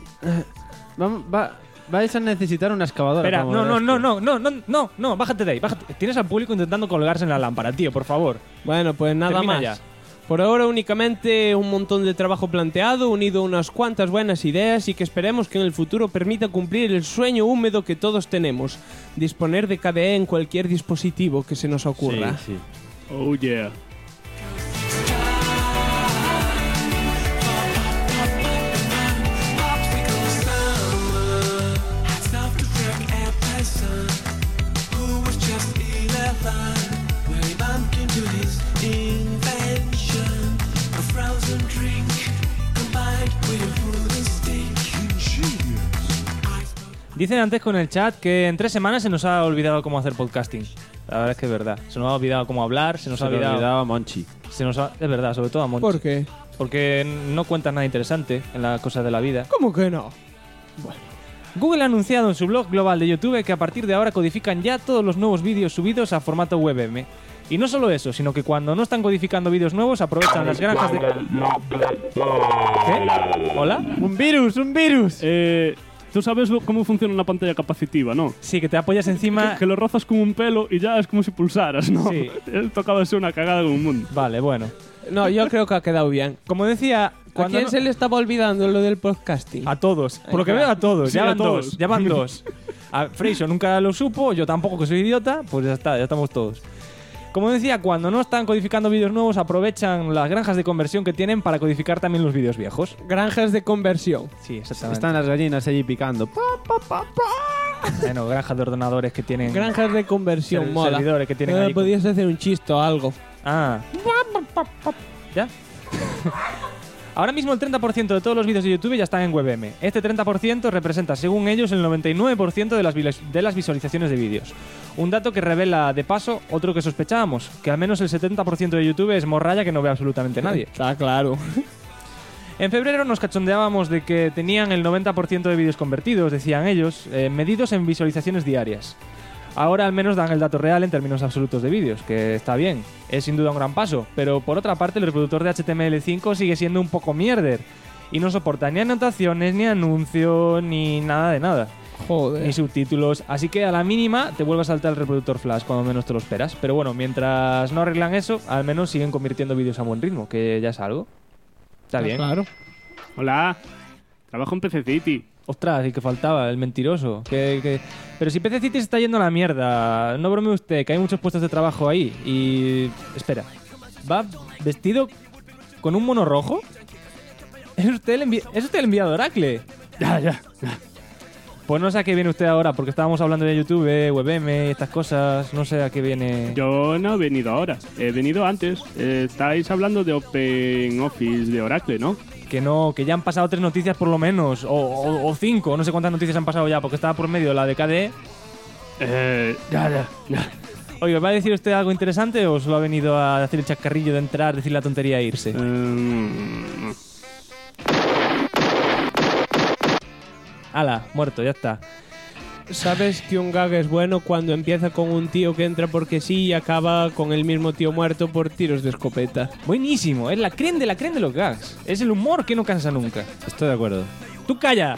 Vais a necesitar una excavadora. Espera, para mover esto. no, bájate de ahí, bájate. Tienes al público intentando colgarse en la lámpara, tío, por favor. Bueno, pues nada Termina más. ya. Por ahora únicamente un montón de trabajo planteado, unido a unas cuantas buenas ideas y que esperemos que en el futuro permita cumplir el sueño húmedo que todos tenemos, disponer de KDE en cualquier dispositivo que se nos ocurra. Sí. Oh yeah. Dicen antes con el chat que en 3 semanas se nos ha olvidado cómo hacer podcasting. La verdad es que es verdad. Se nos ha olvidado cómo hablar, se nos ha olvidado a Monchi. es verdad, sobre todo a Monchi. ¿Por qué? Porque no cuentan nada interesante en las cosas de la vida. ¿Cómo que no? Google ha anunciado en su blog global de YouTube que a partir de ahora codifican ya todos los nuevos vídeos subidos a formato WebM. Y no solo eso, sino que cuando no están codificando vídeos nuevos aprovechan las granjas de... ¿Qué? ¿Hola? ¡Un virus! Tú sabes cómo funciona una pantalla capacitiva, ¿no? Sí, que te apoyas encima... Que lo rozas con un pelo y ya es como si pulsaras, ¿no? Sí. Tocaba ser una cagada en un mundo. Vale, bueno. No, yo creo que ha quedado bien. Como decía... ¿A quién se le estaba olvidando lo del podcasting? A todos. Por lo que veo, a todos. Sí, ya a van todos. dos. Ya van dos. A Freixo nunca lo supo, yo tampoco, que soy idiota. Pues ya está, ya estamos todos. Como decía, cuando no están codificando vídeos nuevos, aprovechan las granjas de conversión que tienen para codificar también los vídeos viejos. Granjas de conversión. Sí, exactamente. Están las gallinas allí picando. Bueno, granjas de ordenadores que tienen... Granjas de conversión, mola. servidores que tienen ahí. Podías hacer un chiste o algo. Ah. ¿Ya? Ahora mismo el 30% de todos los vídeos de YouTube ya están en WebM. Este 30% representa, según ellos, el 99% de las visualizaciones de vídeos. Un dato que revela, de paso, otro que sospechábamos, que al menos el 70% de YouTube es morralla que no ve absolutamente nadie. Está claro. En febrero nos cachondeábamos de que tenían el 90% de vídeos convertidos, decían ellos, medidos en visualizaciones diarias. Ahora al menos dan el dato real en términos absolutos de vídeos, que está bien, es sin duda un gran paso, pero por otra parte el reproductor de HTML5 sigue siendo un poco mierder y no soporta ni anotaciones, ni anuncios, ni nada de nada. Joder. Ni subtítulos, así que a la mínima te vuelve a saltar el reproductor Flash cuando menos te lo esperas. Pero bueno, mientras no arreglan eso, al menos siguen convirtiendo vídeos a buen ritmo, que ya es algo. Está bien. Claro. Hola, trabajo en PC City. Ostras, y que faltaba, el mentiroso. Pero si PC City se está yendo a la mierda, no bromee usted, que hay muchos puestos de trabajo ahí. Y... espera, ¿va vestido con un mono rojo? ¿Es usted el enviado de Oracle? Ya. Pues no sé a qué viene usted ahora, porque estábamos hablando de YouTube, WebM y estas cosas. No sé a qué viene... Yo no he venido ahora, he venido antes. Estáis hablando de Open Office de Oracle, ¿no? Que no, que ya han pasado 3 noticias por lo menos, o 5, no sé cuántas noticias han pasado ya, porque estaba por medio la de KDE. Ya. Oiga, ¿va a decir usted algo interesante o solo ha venido a hacer el chascarrillo de entrar, decir la tontería e irse? Ala, muerto, ya está. ¿Sabes que un gag es bueno cuando empieza con un tío que entra porque sí y acaba con el mismo tío muerto por tiros de escopeta? Buenísimo, es la creme de los gags. Es el humor que no cansa nunca. Estoy de acuerdo. ¡Tú calla!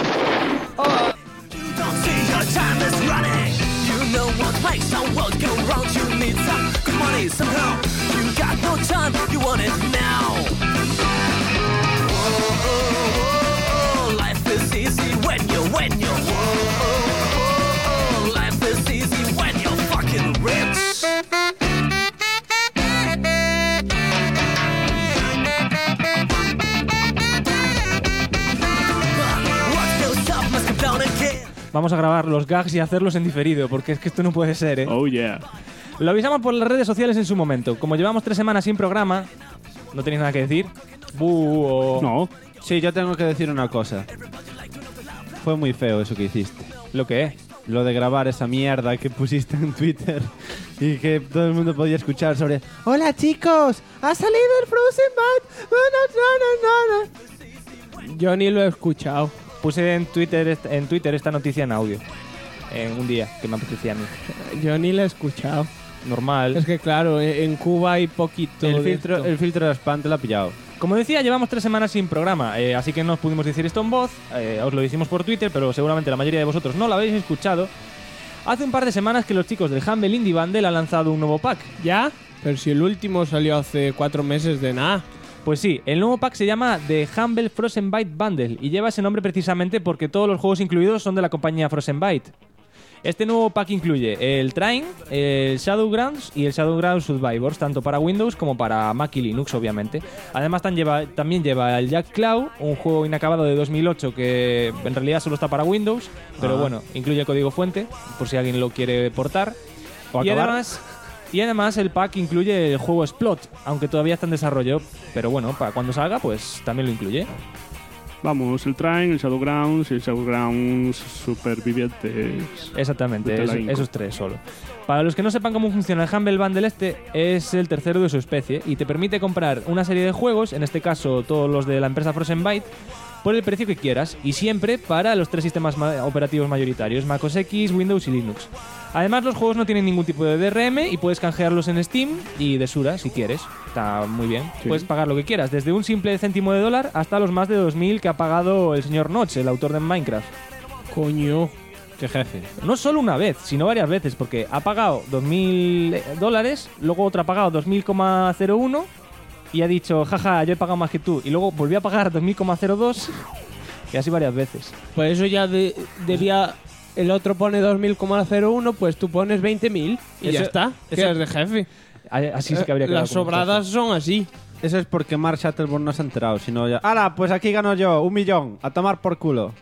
Vamos a grabar los gags y hacerlos en diferido, porque es que esto no puede ser, ¿eh? Oh, yeah. Lo avisamos por las redes sociales en su momento. Como llevamos 3 semanas sin programa, ¿no tenéis nada que decir? No. Sí, yo tengo que decir una cosa. Fue muy feo eso que hiciste. ¿Lo que es? Lo de grabar esa mierda que pusiste en Twitter y que todo el mundo podía escuchar sobre ¡Hola chicos! ¡Ha salido el Frozen Byte! Yo ni lo he escuchado. Puse en Twitter esta noticia en audio. En un día que me apetecía a mí. Yo ni lo he escuchado. Normal. Es que claro, en Cuba hay poquito El de filtro esto. de spam te lo ha pillado. Como decía, llevamos 3 semanas sin programa, así que no os pudimos decir esto en voz. Os lo decimos por Twitter, pero seguramente la mayoría de vosotros no lo habéis escuchado. Hace un par de semanas que los chicos del Humble Indie Bundle han lanzado un nuevo pack. ¿Ya? Pero si el último salió hace 4 meses de nada. Pues sí, el nuevo pack se llama The Humble Frozen Byte Bundle y lleva ese nombre precisamente porque todos los juegos incluidos son de la compañía Frozen Byte. Este nuevo pack incluye el Train, el Shadowgrounds y el Shadowgrounds Survivors, tanto para Windows como para Mac y Linux, obviamente. Además también lleva el Jack Claw, un juego inacabado de 2008 que en realidad solo está para Windows, pero bueno, incluye el código fuente, por si alguien lo quiere portar. Y además el pack incluye el juego Splot, aunque todavía está en desarrollo, pero bueno, para cuando salga pues también lo incluye. Vamos, el Train, el Shadowgrounds y el Shadowgrounds Supervivientes. Exactamente, De Telainco. esos 3 solo. Para los que no sepan cómo funciona el Humble Bundle es el tercero de su especie y te permite comprar una serie de juegos, en este caso todos los de la empresa Frozen Byte, por el precio que quieras y siempre para los 3 sistemas operativos mayoritarios, Mac OS X, Windows y Linux. Además, los juegos no tienen ningún tipo de DRM y puedes canjearlos en Steam y Desura si quieres. Está muy bien. Sí. Puedes pagar lo que quieras, desde un simple céntimo de dólar hasta los más de 2.000 que ha pagado el señor Notch, el autor de Minecraft. Coño. Qué jefe. No solo una vez, sino varias veces, porque ha pagado $2.000, luego otra ha pagado 2.000,01 y ha dicho, jaja, yo he pagado más que tú. Y luego volvió a pagar 2.000,02 y así varias veces. Pues eso ya debía... El otro pone 2000,01, pues tú pones 20.000 y Eso- ya está. eso- Que es de jefe. Así sí que habría quedado Las como sobradas son así. Eso es porque Mark Shuttleworth no se ha enterado, sino ya... ¡Hala! Pues aquí gano yo, 1 millón. A tomar por culo.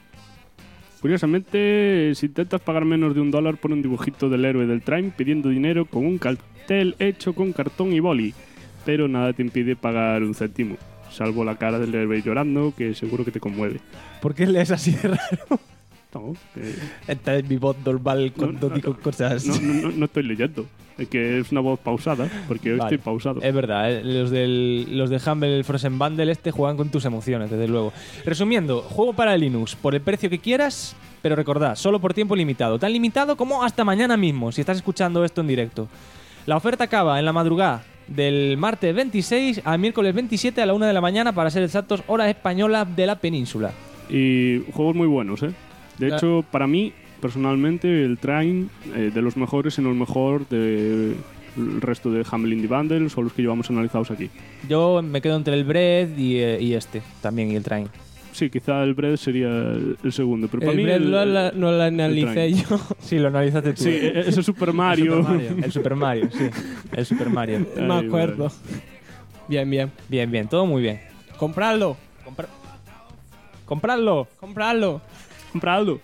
Curiosamente, si intentas pagar menos de $1, pone un dibujito del héroe del Train pidiendo dinero con un cartel hecho con cartón y boli. Pero nada te impide pagar un céntimo, salvo la cara del héroe llorando, que seguro que te conmueve. ¿Por qué lees así de raro? No, Esta es mi voz normal cuando digo cosas. no estoy leyendo. Es que es una voz pausada, porque hoy Vale. estoy pausado. Es verdad, los de Humble Frozen Bundle juegan con tus emociones, desde luego. Resumiendo, juego para Linux por el precio que quieras, pero recordad, solo por tiempo limitado. Tan limitado como hasta mañana mismo, si estás escuchando esto en directo. La oferta acaba en la madrugada del martes 26 al miércoles 27 a la 1 de la mañana, para ser exactos, hora española de la península. Y juegos muy buenos, ¿eh? De hecho, para mí, personalmente, el Train, de los mejores, en el mejor del resto de Humble Indie Bundle, son los que llevamos analizados aquí. Yo me quedo entre el Bread y este, también, y el Train. Sí, quizá el Bread sería el segundo, pero para El mí... Bread no lo analicé Train. yo. Sí, lo analizaste tú. Sí, ese Super Mario. El Super Mario, sí. El Super Mario. Me Ay, acuerdo. vale. Bien, bien. Bien, bien, todo muy bien. Compradlo. ¡Compradlo! Compradlo. Compradlo.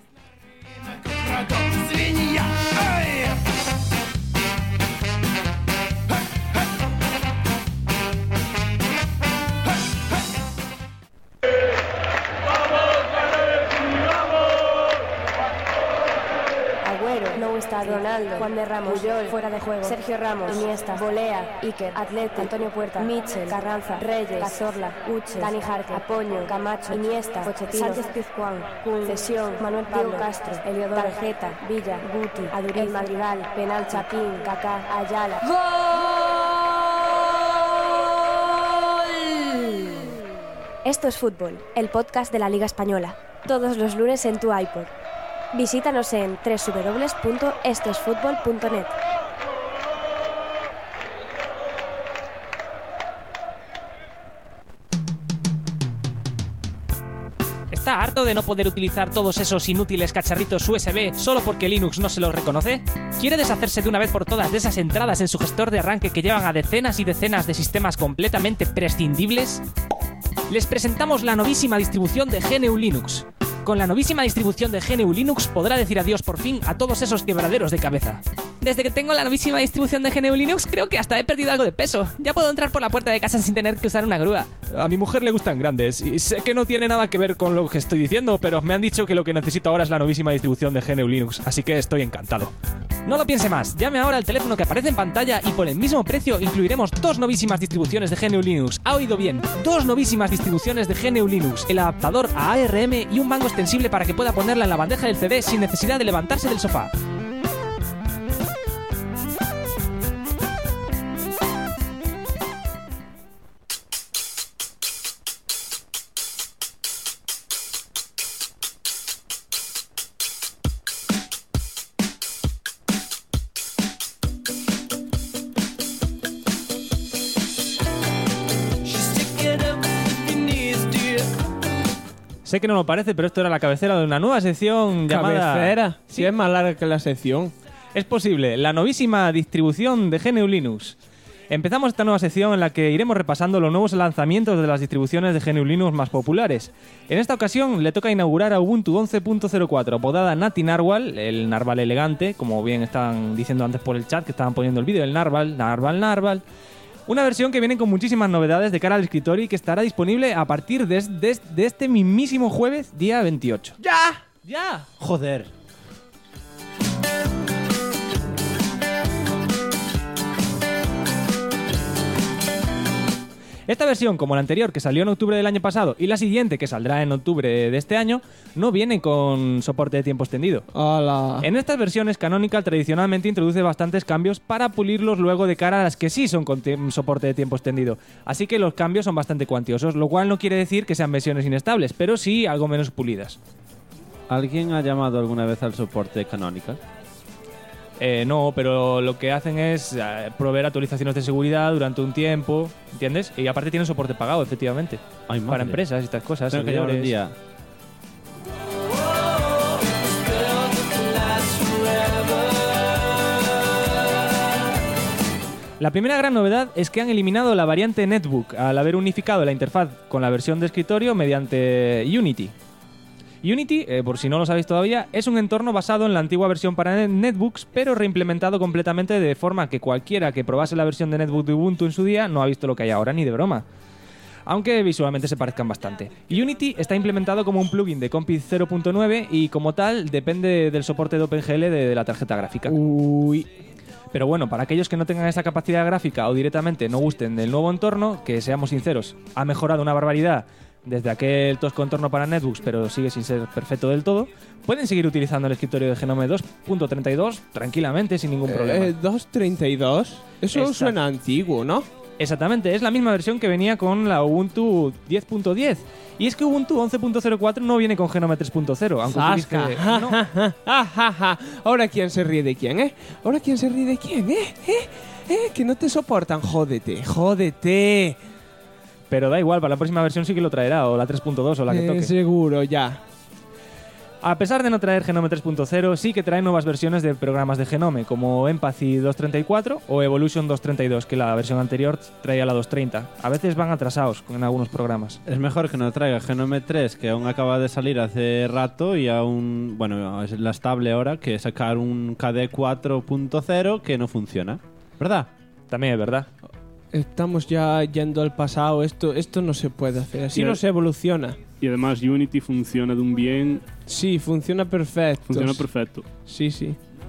Agüero, no está Ronaldo, Juan de Ramos, Puyol, fuera de juego, Sergio Ramos, Iniesta, Volea, Iker, Atleti, Antonio Puerta, Mitchell, Carranza, Reyes, Cazorla, Uche, Dani Jarque, Apoño, Camacho, Iniesta, Pochettino, Sánchez Pizjuán, Kun, Cesión, Manuel Pablo Castro, Eliodoro, Tarjeta, Villa, Guti, Aduriz, El Madrigal, Penal, Chapín, Kaká, Ayala. ¡Gol! Esto es Fútbol, el podcast de la Liga Española. Todos los lunes en tu iPod. Visítanos en www.estosfutbol.net. ¿Está harto de no poder utilizar todos esos inútiles cacharritos USB solo porque Linux no se los reconoce? ¿Quiere deshacerse de una vez por todas de esas entradas en su gestor de arranque que llevan a decenas y decenas de sistemas completamente prescindibles? Les presentamos la novísima distribución de GNU Linux. Con la novísima distribución de GNU Linux podrá decir adiós por fin a todos esos quebraderos de cabeza. Desde que tengo la novísima distribución de GNU Linux creo que hasta he perdido algo de peso. Ya puedo entrar por la puerta de casa sin tener que usar una grúa. A mi mujer le gustan grandes y sé que no tiene nada que ver con lo que estoy diciendo, pero me han dicho que lo que necesito ahora es la novísima distribución de GNU Linux, así que estoy encantado. No lo piense más, llame ahora al teléfono que aparece en pantalla y por el mismo precio incluiremos 2 novísimas distribuciones de GNU Linux. ¿Ha oído bien? 2 novísimas distribuciones de GNU Linux, el adaptador a ARM y un mango extensible para que pueda ponerla en la bandeja del CD sin necesidad de levantarse del sofá. Sé que no lo parece, pero esto era la cabecera de una nueva sección llamada... Cabecera. Sí, es más larga que la sección. Es posible, la novísima distribución de GNU Linux. Empezamos esta nueva sección en la que iremos repasando los nuevos lanzamientos de las distribuciones de GNU Linux más populares. En esta ocasión le toca inaugurar a Ubuntu 11.04, apodada Nati Narwhal, el narval elegante, como bien estaban diciendo antes por el chat, que estaban poniendo el vídeo del narval. Una versión que viene con muchísimas novedades de cara al escritorio y que estará disponible a partir de este mismísimo jueves, día 28. ¡Ya! Joder. Esta versión, como la anterior que salió en octubre del año pasado y la siguiente que saldrá en octubre de este año, no viene con soporte de tiempo extendido. ¡Hala! En estas versiones, Canonical tradicionalmente introduce bastantes cambios para pulirlos luego de cara a las que sí son con soporte de tiempo extendido. Así que los cambios son bastante cuantiosos, lo cual no quiere decir que sean versiones inestables, pero sí algo menos pulidas. ¿Alguien ha llamado alguna vez al soporte de Canonical? No, pero lo que hacen es proveer actualizaciones de seguridad durante un tiempo, ¿entiendes? Y aparte tienen soporte pagado, efectivamente. Ay, madre. Para empresas y estas cosas. Tengo que llamar un día. La primera gran novedad es que han eliminado la variante Netbook al haber unificado la interfaz con la versión de escritorio mediante Unity. Unity, por si no lo sabéis todavía, es un entorno basado en la antigua versión para netbooks, pero reimplementado completamente de forma que cualquiera que probase la versión de netbook de Ubuntu en su día no ha visto lo que hay ahora ni de broma. Aunque visualmente se parezcan bastante. Unity está implementado como un plugin de Compiz 0.9 y como tal depende del soporte de OpenGL de la tarjeta gráfica. Uy. Pero bueno, para aquellos que no tengan esa capacidad gráfica o directamente no gusten del nuevo entorno, que seamos sinceros, ha mejorado una barbaridad desde aquel tosco entorno para netbooks, pero sigue sin ser perfecto del todo, pueden seguir utilizando el escritorio de Genome 2.32 tranquilamente, sin ningún problema. ¿2.32? Eso Exacto. suena antiguo, ¿no? Exactamente, es la misma versión que venía con la Ubuntu 10.10. Y es que Ubuntu 11.04 no viene con Genome 3.0, aunque ¡Zasca! utilice... No. Ahora quién se ríe de quién, ¿eh? Ahora quién se ríe de quién, que no te soportan, jódete. Pero da igual, para la próxima versión sí que lo traerá, o la 3.2 o la que toque. Seguro, ya. A pesar de no traer Genome 3.0, sí que trae nuevas versiones de programas de Genome, como Empathy 2.34 o Evolution 2.32, que la versión anterior traía la 2.30. A veces van atrasados en algunos programas. Es mejor que no traiga Genome 3, que aún acaba de salir hace rato, y aún, bueno, es la estable ahora, que sacar un KD 4.0 que no funciona. ¿Verdad? También es verdad. Estamos ya yendo al pasado. Esto no se puede hacer. Así Y no se evoluciona. Y además Unity funciona de un bien. Sí, funciona perfecto. Funciona perfecto. Sí.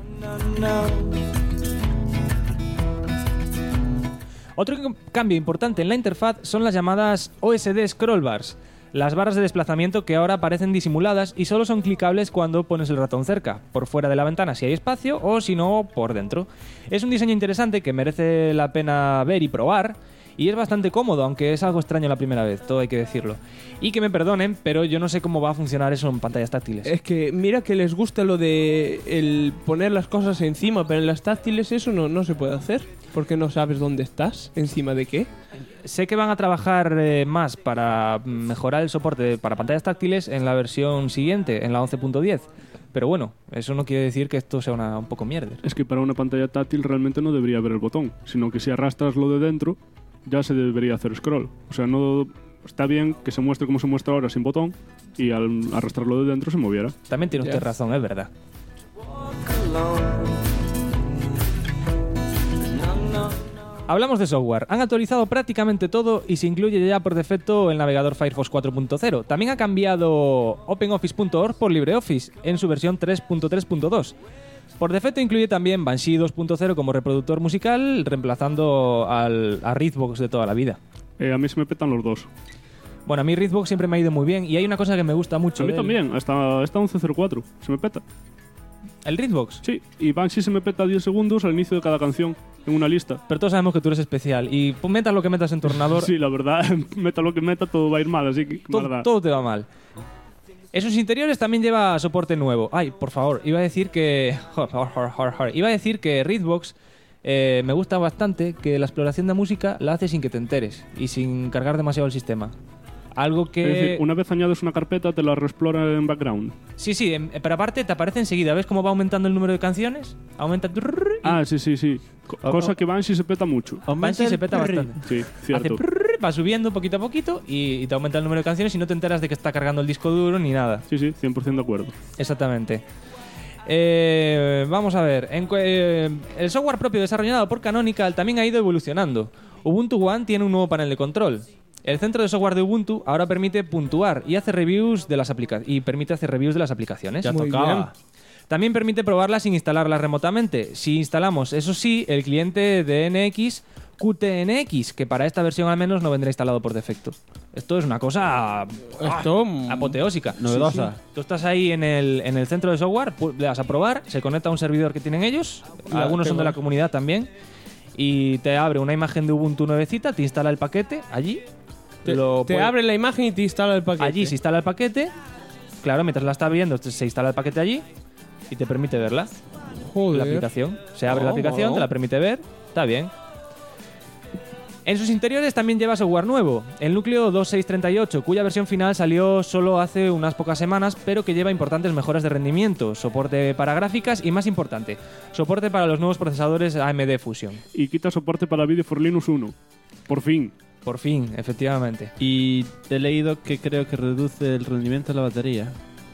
Otro cambio importante en la interfaz son las llamadas OSD Scroll Bars, las barras de desplazamiento que ahora parecen disimuladas y solo son clicables cuando pones el ratón cerca, por fuera de la ventana si hay espacio o si no, por dentro. Es un diseño interesante que merece la pena ver y probar, y es bastante cómodo, aunque es algo extraño la primera vez, todo hay que decirlo. Y que me perdonen, pero yo no sé cómo va a funcionar eso en pantallas táctiles. Es que mira que les gusta lo de el poner las cosas encima, pero en las táctiles eso no se puede hacer. Porque no sabes dónde estás, encima de qué. Sé que van a trabajar más para mejorar el soporte para pantallas táctiles en la versión siguiente, en la 11.10. Pero bueno, eso no quiere decir que esto sea un poco mierder. Es que para una pantalla táctil realmente no debería haber el botón, sino que si arrastras lo de dentro, ya se debería hacer scroll. O sea, no está bien que se muestre como se muestra ahora sin botón, y al arrastrarlo de dentro se moviera. También tiene usted razón, es verdad. Hablamos de software. Han actualizado prácticamente todo y se incluye ya por defecto el navegador Firefox 4.0. También ha cambiado OpenOffice.org por LibreOffice en su versión 3.3.2. Por defecto incluye también Banshee 2.0 como reproductor musical, reemplazando a Readbox de toda la vida. A mí se me petan los dos. Bueno, a mí Readbox siempre me ha ido muy bien y hay una cosa que me gusta mucho. A mí también, hasta esta 11.04 se me peta. ¿El Readbox? Sí, y Banshee se me peta 10 segundos al inicio de cada canción, en una lista. Pero todos sabemos que tú eres especial y metas lo que metas en tu ordenador... Sí, la verdad, meta lo que meta, todo va a ir mal, así que... Todo te va mal. En sus interiores también lleva soporte nuevo. Ay, por favor, iba a decir que... Iba a decir que Readbox me gusta bastante que la exploración de música la hace sin que te enteres y sin cargar demasiado el sistema. Algo que... Es decir, una vez añades una carpeta, te la reexplora en background. Sí, pero aparte te aparece enseguida. ¿Ves cómo va aumentando el número de canciones? Aumenta... Sí. Cosa que Banshee se peta mucho. Banshee se peta bastante. Sí, cierto. Va subiendo poquito a poquito y te aumenta el número de canciones y no te enteras de que está cargando el disco duro ni nada. Sí, 100% de acuerdo. Exactamente. Vamos a ver. El software propio desarrollado por Canonical también ha ido evolucionando. Ubuntu One tiene un nuevo panel de control. El centro de software de Ubuntu ahora permite puntuar y hace reviews de las permite hacer reviews de las aplicaciones. Ya Muy tocaba. Bien. También permite probarlas sin instalarlas remotamente. Si instalamos, eso sí, el cliente de NX QTNX, que para esta versión al menos no vendrá instalado por defecto. Esto es una cosa apoteósica. Novedosa. Sí. Tú estás ahí en el centro de software, le das a probar, se conecta a un servidor que tienen ellos, algunos son de la comunidad también, y te abre una imagen de Ubuntu nuevecita, te instala el paquete allí. Te abre la imagen y te instala el paquete. Allí se instala el paquete, claro, mientras la está viendo se instala el paquete allí y te permite verla. Joder. La aplicación. Se abre la aplicación, te la permite ver, está bien. En sus interiores también lleva software nuevo, el núcleo 2638, cuya versión final salió solo hace unas pocas semanas, pero que lleva importantes mejoras de rendimiento, soporte para gráficas y, más importante, soporte para los nuevos procesadores AMD Fusion. Y quita soporte para Video for Linux 1. Por fin. Por fin, efectivamente. Y he leído que creo que reduce el rendimiento de la batería.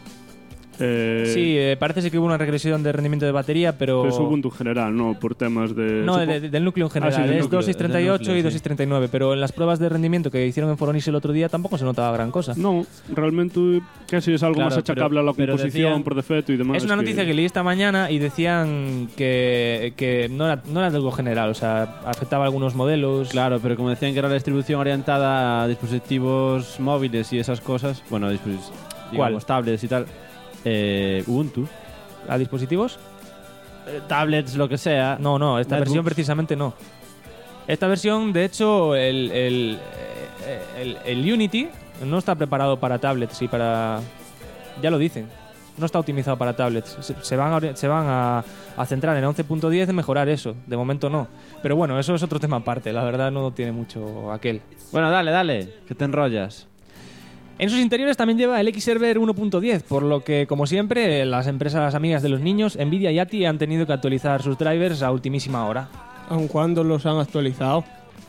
Sí, parece que hubo una regresión de rendimiento de batería, pero es Ubuntu en general, no por temas de... No, del núcleo en general. Sí, es núcleo, 2638 y 2639, pero en las pruebas de rendimiento que hicieron en Foronis el otro día tampoco se notaba gran cosa. No, realmente casi es algo más achacable a la composición por defecto y demás. Es una noticia que leí esta mañana y decían que no era algo general, o sea, afectaba a algunos modelos. Claro, pero como decían que era la distribución orientada a dispositivos móviles y esas cosas, bueno, digamos, tablets y tal... Ubuntu. ¿A dispositivos? Tablets, lo que sea. No, esta versión precisamente no. Esta versión, de hecho, el Unity no está preparado para tablets y para... Ya lo dicen. No está optimizado para tablets. Se van a centrar en 11.10 en mejorar eso. De momento no. Pero bueno, eso es otro tema aparte. La verdad no tiene mucho aquel. Bueno, dale, que te enrollas. En sus interiores también lleva el Xserver 1.10, por lo que, como siempre, las empresas amigas de los niños, Nvidia y ATI, han tenido que actualizar sus drivers a ultimísima hora. ¿Aun cuándo los han actualizado?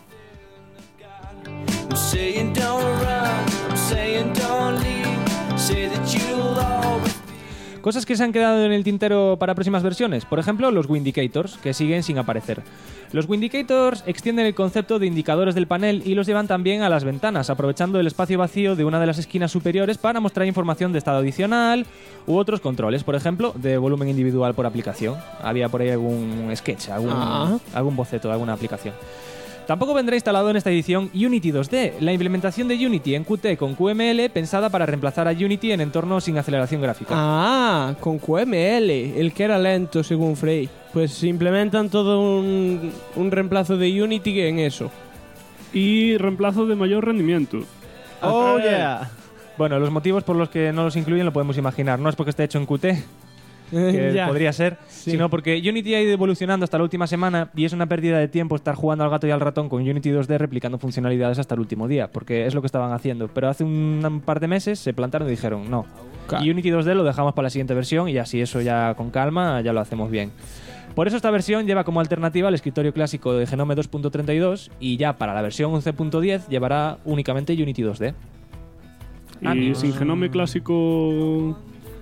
Cosas que se han quedado en el tintero para próximas versiones. Por ejemplo, los Windicators, que siguen sin aparecer. Los Windicators extienden el concepto de indicadores del panel y los llevan también a las ventanas, aprovechando el espacio vacío de una de las esquinas superiores para mostrar información de estado adicional u otros controles, por ejemplo, de volumen individual por aplicación. Había por ahí algún sketch, algún boceto de alguna aplicación. Tampoco vendrá instalado en esta edición Unity 2D, la implementación de Unity en Qt con QML pensada para reemplazar a Unity en entornos sin aceleración gráfica. Ah, con QML, el que era lento según Frey. Pues implementan todo un reemplazo de Unity en eso. Y reemplazo de mayor rendimiento. ¡Oh, yeah! Bueno, los motivos por los que no los incluyen lo podemos imaginar. No es porque esté hecho en Qt, que podría ser, sino porque Unity ha ido evolucionando hasta la última semana y es una pérdida de tiempo estar jugando al gato y al ratón con Unity 2D replicando funcionalidades hasta el último día, porque es lo que estaban haciendo. Pero hace un par de meses se plantaron y dijeron no. Claro. Y Unity 2D lo dejamos para la siguiente versión y así eso ya con calma ya lo hacemos bien. Por eso esta versión lleva como alternativa el escritorio clásico de Genome 2.32 y ya para la versión 11.10 llevará únicamente Unity 2D. Y sin Genome clásico...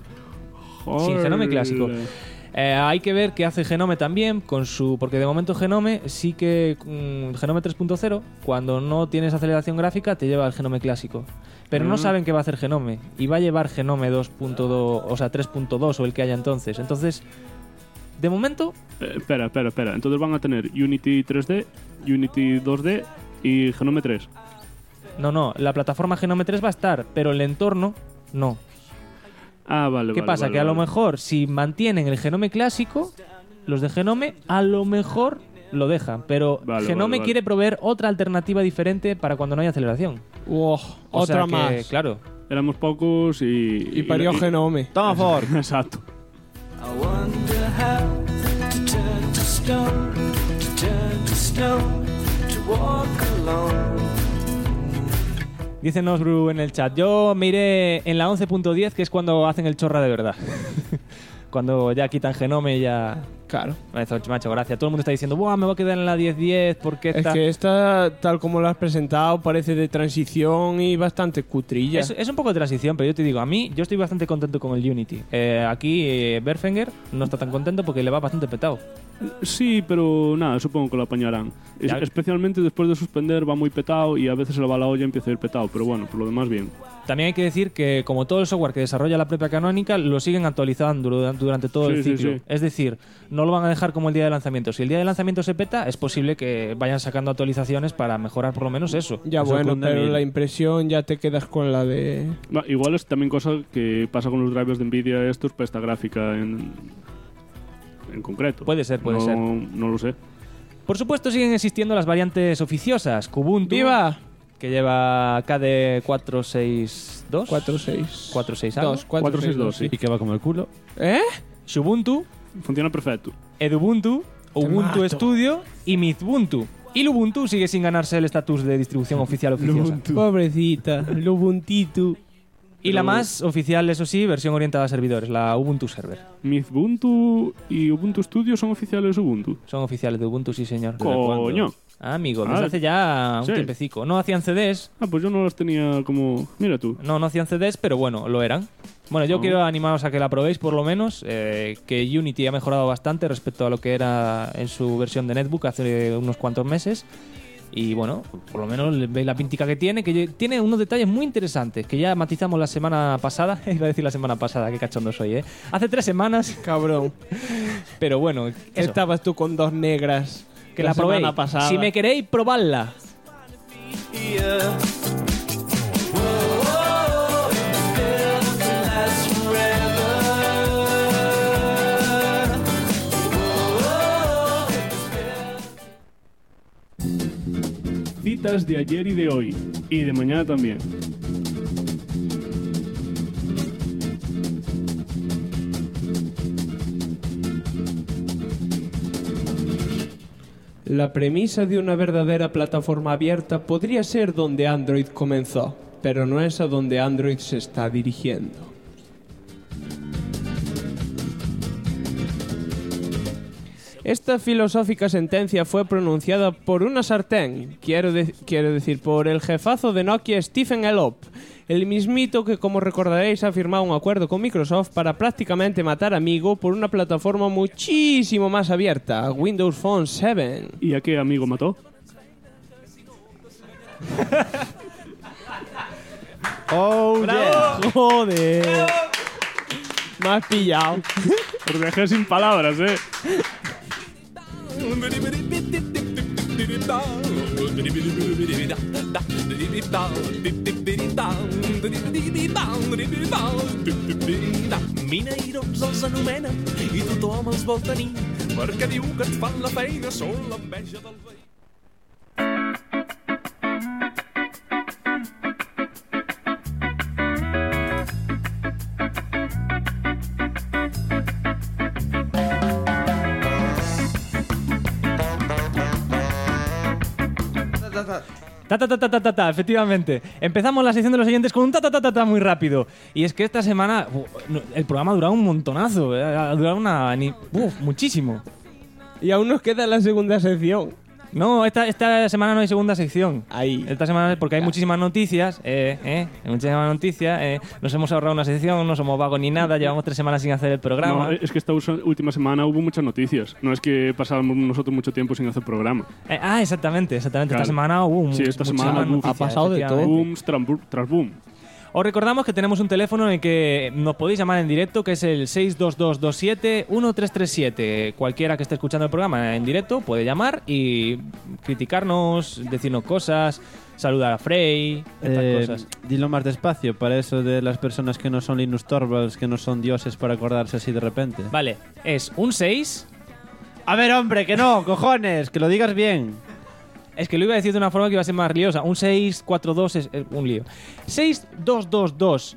Sin Genome clásico. Hay que ver qué hace Genome también con su... Porque de momento Genome sí que... Genome 3.0, cuando no tienes aceleración gráfica, te lleva al Genome clásico. Pero no saben qué va a hacer Genome. Y va a llevar Genome 2.2, o sea, 3.2 o el que haya entonces. Entonces, de momento... Espera. Entonces van a tener Unity 3D, Unity 2D y Genome 3. No. La plataforma Genome 3 va a estar, pero el entorno no. Ah, vale. ¿Qué pasa? Que a lo mejor, si mantienen el Genome clásico, los de Genome a lo mejor lo dejan. Pero Genome quiere proveer otra alternativa diferente para cuando no haya aceleración. Otra que, más. Claro. Éramos pocos y parió Genome. Toma, Ford. Exacto. Dice Nosbru en el chat, yo me iré en la 11.10, que es cuando hacen el chorra de verdad. Cuando ya quitan Genome y ya... Claro. Me ha hecho gracia. Todo el mundo está diciendo, ¡buah, me voy a quedar en la 10.10! Porque Es que esta, tal como lo has presentado, parece de transición y bastante cutrilla. Es un poco de transición, pero yo te digo, yo estoy bastante contento con el Unity. Aquí Berfinger no está tan contento porque le va bastante petado. Sí, pero nada, supongo que lo apañarán. Especialmente después de suspender va muy petado y a veces se le va la olla y empieza a ir petado, pero bueno, por lo demás bien. También hay que decir que, como todo el software que desarrolla la propia Canonical, lo siguen actualizando durante todo el ciclo. Sí. Es decir, no lo van a dejar como el día de lanzamiento. Si el día de lanzamiento se peta, es posible que vayan sacando actualizaciones para mejorar por lo menos eso. Ya Eso bueno, cunde pero mil. la impresión ya te quedas con la de... Igual es también cosa que pasa con los drivers de Nvidia estos para esta gráfica en concreto. Puede ser. No lo sé. Por supuesto, siguen existiendo las variantes oficiosas. Kubuntu, ¡Viva! que lleva KDE 462. 4.6. algo. 462, sí. Y que va como el culo. ¿Eh? Xubuntu, Funciona perfecto. Edubuntu, Ubuntu mato. Studio y Mizbuntu. Y Lubuntu sigue sin ganarse el estatus de distribución oficial oficiosa. Pobrecita, Lubuntito. Y la más oficial, eso sí, versión orientada a servidores, la Ubuntu Server. Mizbuntu y Ubuntu Studio son oficiales de Ubuntu. Son oficiales de Ubuntu, sí señor. ¡Coño! Ah, amigo, desde Ah, hace ya un sí. tiempecico. No hacían CDs, Pues yo no las tenía como... Mira tú. no hacían CDs, pero bueno, lo eran. Bueno, yo quiero animaros a que la probéis por lo menos, que Unity ha mejorado bastante respecto a lo que era en su versión de Netbook hace unos cuantos meses. Y bueno, por lo menos veis la pintica que tiene unos detalles muy interesantes que ya matizamos la semana pasada. Iba a decir la semana pasada, qué cachondo soy, ¿eh? Hace 3 semanas, Cabrón. pero bueno, eso, Estabas tú con 2 negras. que la probéis. semana pasada. Si me queréis, probadla. Citas de ayer y de hoy. Y de mañana también. La premisa de una verdadera plataforma abierta podría ser donde Android comenzó, pero no es a donde Android se está dirigiendo. Esta filosófica sentencia fue pronunciada por una sartén, quiero decir, por el jefazo de Nokia, Stephen Elop, el mismito que, como recordaréis, ha firmado un acuerdo con Microsoft para prácticamente matar a Amigo por una plataforma muchísimo más abierta, Windows Phone 7. ¿Y a qué amigo mató? ¡Oh, yeah! ¡Joder! Me has pillado. Os dejé sin palabras, ¿eh? Mineirons els anomena i tothom els vol tenir perquè diu que et fan la feina, són l'enveja del veí. Efectivamente. Empezamos la sección de los oyentes con un muy rápido. Y es que esta semana el programa ha durado un montonazo. Ha durado muchísimo. Y aún nos queda la segunda sección. No, esta semana no hay segunda sección. Ahí. Esta semana porque hay muchísimas noticias. Muchísimas noticias. Nos hemos ahorrado una sección, no somos vagos ni nada. Llevamos 3 semanas sin hacer el programa. No, es que esta última semana hubo muchas noticias. No es que pasábamos nosotros mucho tiempo sin hacer programa. Exactamente. Claro. Esta semana hubo esta semana noticias, ha pasado de todo. Booms tras boom. Os recordamos que tenemos un teléfono en el que nos podéis llamar en directo, que es el 62227-1337. Cualquiera que esté escuchando el programa en directo puede llamar y criticarnos, decirnos cosas, saludar a Frey, estas cosas. Dilo más despacio, para eso de las personas que no son Linus Torvalds, que no son dioses para acordarse así de repente. Vale, es un 6... A ver, hombre, que no, cojones, que lo digas bien. Es que lo iba a decir de una forma que iba a ser más liosa. Un 642 es un lío. 6222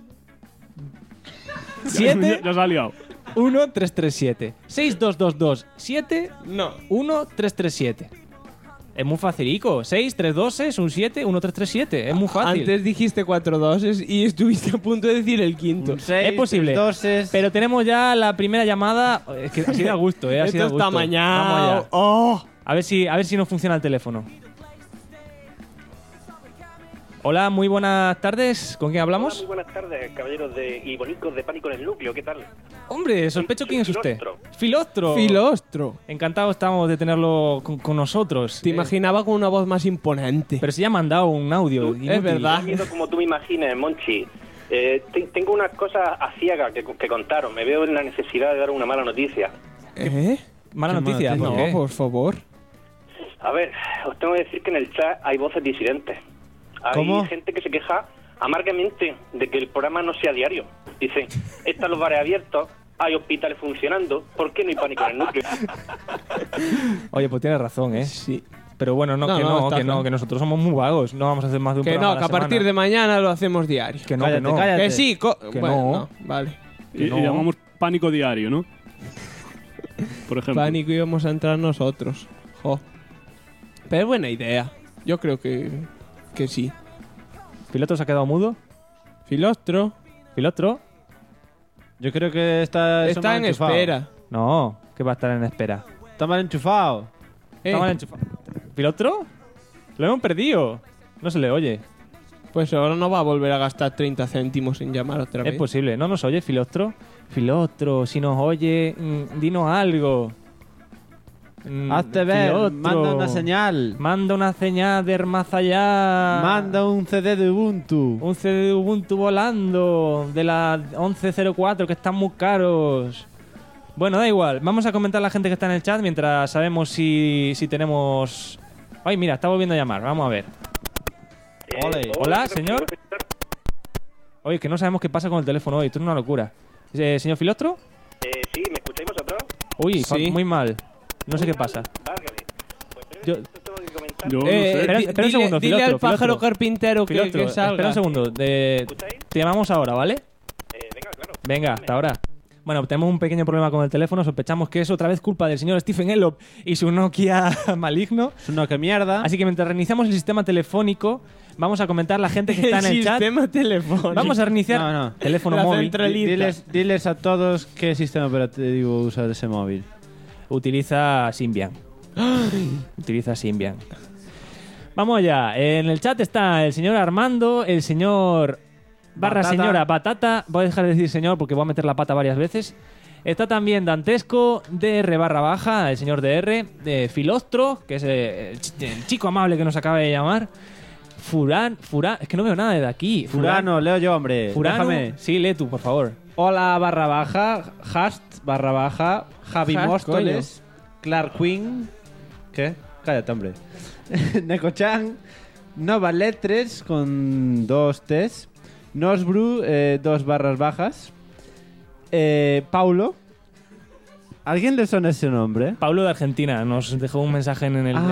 7 Ya se ha liado. 1337. 6222 7 No. 1337. Es muy facilico. 6, 3 doses, un 7, 1337. Es muy fácil. Antes dijiste 4 doses y estuviste a punto de decir el quinto. Es posible. Pero tenemos ya la primera llamada. Es que ha sido a gusto, ¿eh? Ha sido a Esto gusto. está mañana. Vamos allá. Oh. A ver si nos funciona el teléfono. Hola, muy buenas tardes. ¿Con quién hablamos? Hola, muy buenas tardes, caballeros y bonicos de Pánico en el Núcleo. ¿Qué tal? Hombre, sospecho quién es usted. Filostro. Filostro. Encantado estamos de tenerlo con nosotros. Te imaginaba con una voz más imponente. Pero si ya me han dado un audio. Es inútil. verdad. Como tú me imagines, Monchi. Tengo unas cosas a ciegas que contaros. Me veo en la necesidad de dar una mala noticia. ¿Mala noticia? No, por favor. A ver, os tengo que decir que en el chat hay voces disidentes. Hay ¿Cómo? gente que se queja amargamente de que el programa no sea diario. Dicen, están los bares abiertos, hay hospitales funcionando, ¿por qué no hay pánico en el núcleo? Oye, pues tienes razón, ¿eh? Sí. Pero bueno, que nosotros somos muy vagos. No vamos a hacer más de un Que programa no, que a partir de mañana lo hacemos diario. Que no, cállate, que no. cállate. Que sí, que bueno, no. Vale. Y llamamos pánico diario, ¿no? Por ejemplo. Pánico íbamos a entrar nosotros. Jo. Pero es buena idea. Yo creo que sí. ¿Filostro se ha quedado mudo? ¿Filostro? Yo creo que está en espera. No, que va a estar en espera. Está mal enchufado. Está mal enchufado. ¿Filostro? Lo hemos perdido. No se le oye. Pues ahora no va a volver a gastar 30 céntimos en llamar otra vez. Es posible. ¿No nos oye, Filostro? Filostro, si nos oye, dinos algo. Hazte ver, Filostro. manda una señal. Manda una señal de más allá. Manda un CD de Ubuntu. Un CD de Ubuntu volando de la 1104 que están muy caros. Bueno, da igual. Vamos a comentar a la gente que está en el chat mientras sabemos si tenemos... Ay, mira, está volviendo a llamar. Vamos a ver. Hola, señor. Oye, que no sabemos qué pasa con el teléfono hoy. Esto es una locura. ¿Señor Filostro? Sí, ¿me escucháis vosotros? Uy, Sí. muy mal. No sé qué pasa. Yo... Yo no sé. Espera un segundo, dile Filostro, al pájaro Filostro. carpintero que Filostro, salga. espera un segundo. Te llamamos ahora, ¿vale? Venga, claro. Venga, hasta ahora. Bueno, tenemos un pequeño problema con el teléfono. Sospechamos que es otra vez culpa del señor Stephen Elop y su Nokia maligno. Es una que mierda. Así que mientras reiniciamos el sistema telefónico, vamos a comentar a la gente que está en el chat. Sistema telefónico. Vamos a reiniciar No. teléfono La móvil. centralita. Diles a todos qué sistema operativo usa ese móvil. Utiliza Symbian. Utiliza Symbian. Vamos allá. En el chat está el señor Armando, el señor Batata. señora Batata. Voy a dejar de decir señor porque voy a meter la pata varias veces. Está también Dantesco, DR_, el señor DR, de Filostro, que es el chico amable que nos acaba de llamar. Furán, es que no veo nada de aquí. Furano, leo yo, hombre. Furano, Déjame. sí, lee tú, por favor. Hola _, Javi Hast, Móstoles, Clark Quinn. ¿Qué? Cállate, hombre. Neko-chan, Nova Letres con 2 T's, Nosbru, 2_, Paulo. ¿Alguien le suena ese nombre? Pablo de Argentina nos dejó un mensaje en el...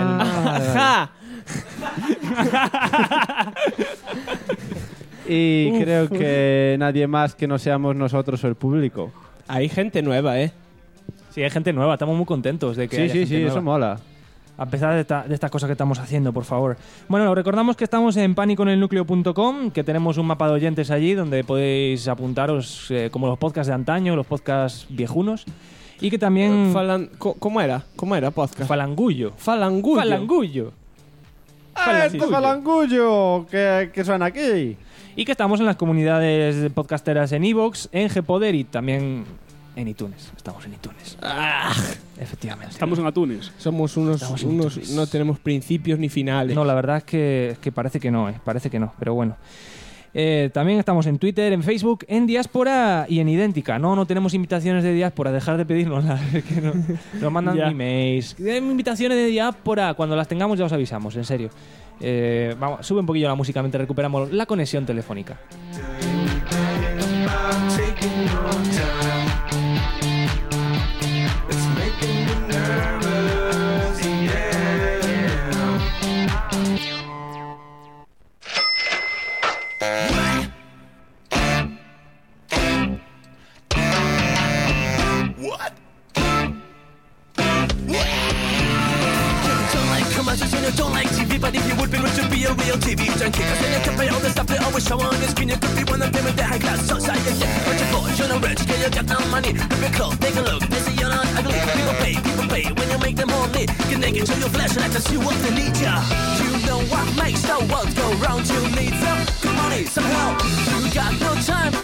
Y creo que nadie más que no seamos nosotros o el público. Hay gente nueva, ¿eh? Sí, hay gente nueva. Estamos muy contentos de que haya gente Sí, nueva. eso mola. A pesar de estas cosas que estamos haciendo, por favor. Bueno, recordamos que estamos en paniconelnucleo.com, que tenemos un mapa de oyentes allí donde podéis apuntaros como los podcasts de antaño, los podcasts viejunos. Y que también... ¿Cómo era? ¿Cómo era podcast? Falangullo. Falangullo. Falangullo. ¡Esto falangullo! Que suena aquí. Y que estamos en las comunidades podcasteras en iVoox, en Gpoder y también en iTunes. Estamos en iTunes. Efectivamente. Estamos en Atunes. Somos unos no tenemos principios ni finales. No, la verdad es que parece que no, parece que no, pero bueno. También estamos en Twitter, en Facebook, en Diáspora y en Idéntica. No tenemos invitaciones de Diáspora, dejar de pedirnoslas. Que nos mandan Ya. emails. Invitaciones de Diáspora, cuando las tengamos ya os avisamos, en serio. Vamos, sube un poquillo la música mientras recuperamos la conexión telefónica. Don't like TV, but if you would be, it should be a real TV junkie. Cause in the cafe, all the stuff they always show on the screen, you could be one of them with the high class society. But you're poor, you're not rich, cause you got no money. If you're close, take a look, they say you're not ugly. People pay when you make them only. Get naked, into your flesh and let us see what they need ya. You know what makes the world go round. You need some good money, some help. You got no time.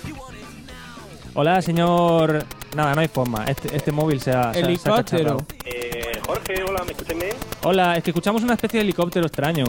Hola, señor... Nada, no hay forma. Este móvil se ha Helicóptero. Jorge, hola, ¿me escucháis bien? Hola, es que escuchamos una especie de helicóptero extraño.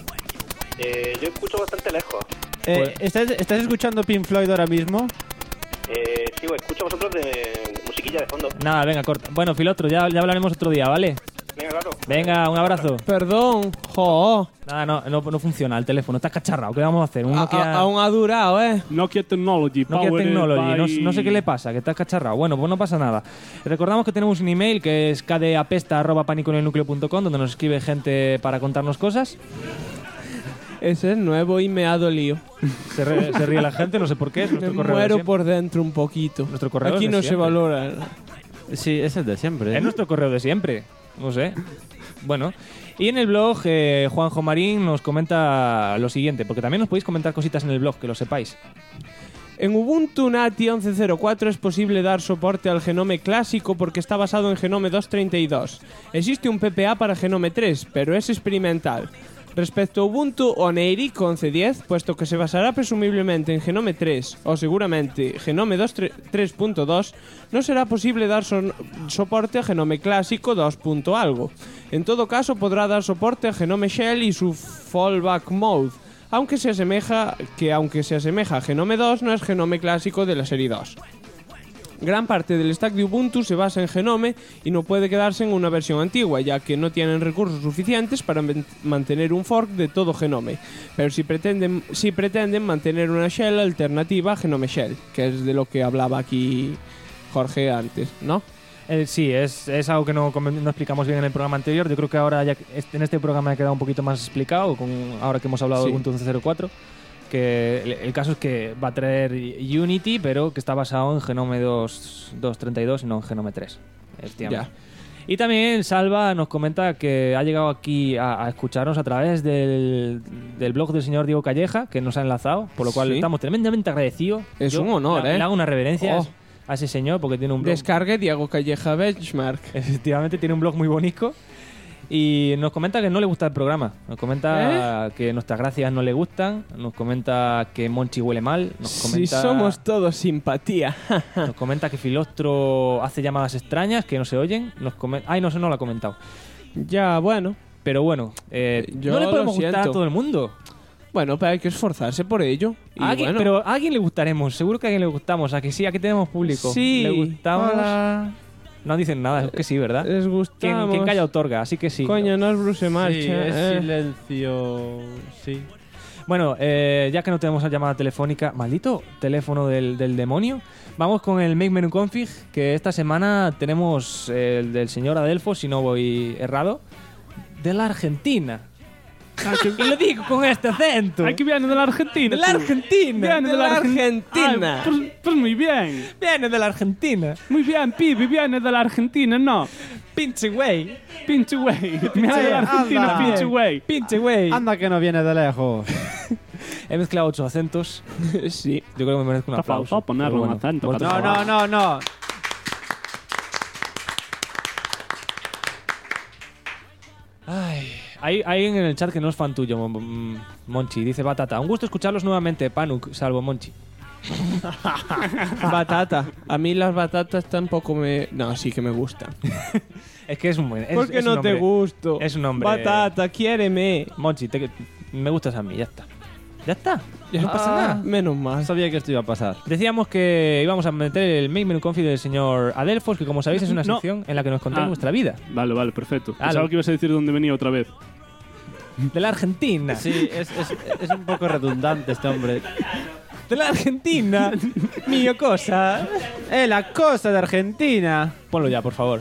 Yo escucho bastante lejos. ¿Estás escuchando Pink Floyd ahora mismo? Sí, escucho a vosotros de musiquilla de fondo. Nada, venga, corta. Bueno, Filostro, ya hablaremos otro día, ¿vale? Venga, claro. Venga, un abrazo. Perdón, jo. Nada, no funciona el teléfono. Está cacharrado. ¿Qué vamos a hacer? Un Nokia... Aún ha durado, Nokia Technology. Nokia Powered Technology. by- No sé qué le pasa, que está cacharrado. Bueno, pues no pasa nada. Recordamos que tenemos un email que es kdapesta@paniconelnucleo.com, donde nos escribe gente para contarnos cosas. Ese es nuevo y me ha dolido. Se ríe la gente, no sé por qué. Es nuestro Me correo de muero siempre. por dentro un poquito. Nuestro correo Aquí es de no se siempre. valora. Sí, es el de siempre. Es nuestro correo de siempre. No sé. Bueno. Y en el blog, Juanjo Marín nos comenta lo siguiente, porque también nos podéis comentar cositas en el blog, que lo sepáis. En Ubuntu Nati 11.04 es posible dar soporte al Genome clásico porque está basado en Genome 2.32. Existe un PPA para Genome 3, pero es experimental. Respecto a Ubuntu Oneirik 11.10, puesto que se basará presumiblemente en Genome 3 o seguramente Genome 3.2, no será posible dar soporte a Genome clásico 2. algo. En todo caso, podrá dar soporte a Genome Shell y su fallback mode, aunque se asemeja a Genome 2, no es Genome clásico de la serie 2. Gran parte del stack de Ubuntu se basa en Genome y no puede quedarse en una versión antigua, ya que no tienen recursos suficientes para mantener un fork de todo Genome. Pero sí pretenden mantener una shell alternativa a Genome Shell, que es de lo que hablaba aquí Jorge antes, ¿no? Sí, es algo que no explicamos bien en el programa anterior. Yo creo que ahora ya en este programa ha quedado un poquito más explicado, ahora que hemos hablado de Ubuntu 11.04. Que el caso es que va a traer Unity, pero que está basado en Genome 2.32 y no en Genome 3. Ya. Y también Salva nos comenta que ha llegado aquí a escucharnos a través del blog del señor Diego Calleja, que nos ha enlazado, por lo cual estamos tremendamente agradecidos. Es un honor, Le hago una reverencia a ese señor porque tiene un blog. Descargue Diego Calleja Benchmark. Efectivamente, tiene un blog muy bonito. Y nos comenta que no le gusta el programa. Nos comenta que nuestras gracias no le gustan. Nos comenta que Monchi huele mal. Nos comenta, si somos todos simpatía. Nos comenta que Filostro hace llamadas extrañas que no se oyen. Ay, no, eso no lo ha comentado. Ya, bueno. Pero bueno, no le podemos gustar a todo el mundo. Bueno, pero hay que esforzarse por ello. Pero a alguien le gustaremos. Seguro que a alguien le gustamos. ¿A que sí? Aquí tenemos público. Sí. Le gustamos. Hola. No dicen nada, es que sí, ¿verdad? Les gustamos. Quien calla otorga, así que sí. Coño, no es Bruce Marcha. Sí, es silencio. Sí. Bueno, ya que no tenemos la llamada telefónica, maldito teléfono del demonio, vamos con el Make Menu Config, que esta semana tenemos el del señor Adelfo, si no voy errado, de la Argentina. Y lo digo con este acento. Aquí viene de la Argentina. De la Argentina. Viene de la Argentina. Pues muy bien. Viene de la Argentina. Muy bien, pibe, viene de la Argentina, no. Pinche güey. Pinche güey. Viene de la Argentina, anda. pinche güey. Pinche güey. Anda que no viene de lejos. He mezclado 8 acentos. Sí. Yo creo que me merezco un Está aplauso. faltado ponerle Pero un acento, por por favor. No. Hay en el chat que no es fan tuyo, Monchi. Dice Batata. Un gusto escucharlos nuevamente, Panuk, salvo Monchi. Batata. A mí las batatas tampoco me... No, sí que me gustan. Es que es un buen... ¿Por qué es no un te hombre- gusto? Es un hombre... Batata, quiéreme. Monchi, me gustas a mí, ya está. Ya está. Ya no pasa nada. Menos mal. Sabía que esto iba a pasar. Decíamos que íbamos a meter el Make Menu Config del señor Adelfos, que como sabéis es una No. sección en la que nos contáis vuestra vida. Vale, perfecto. Ah, Pensaba lo- que ibas a decir dónde venía otra vez. De la Argentina. Sí, es un poco redundante este hombre. De la Argentina. Mío cosa. La cosa de Argentina. Ponlo ya, por favor.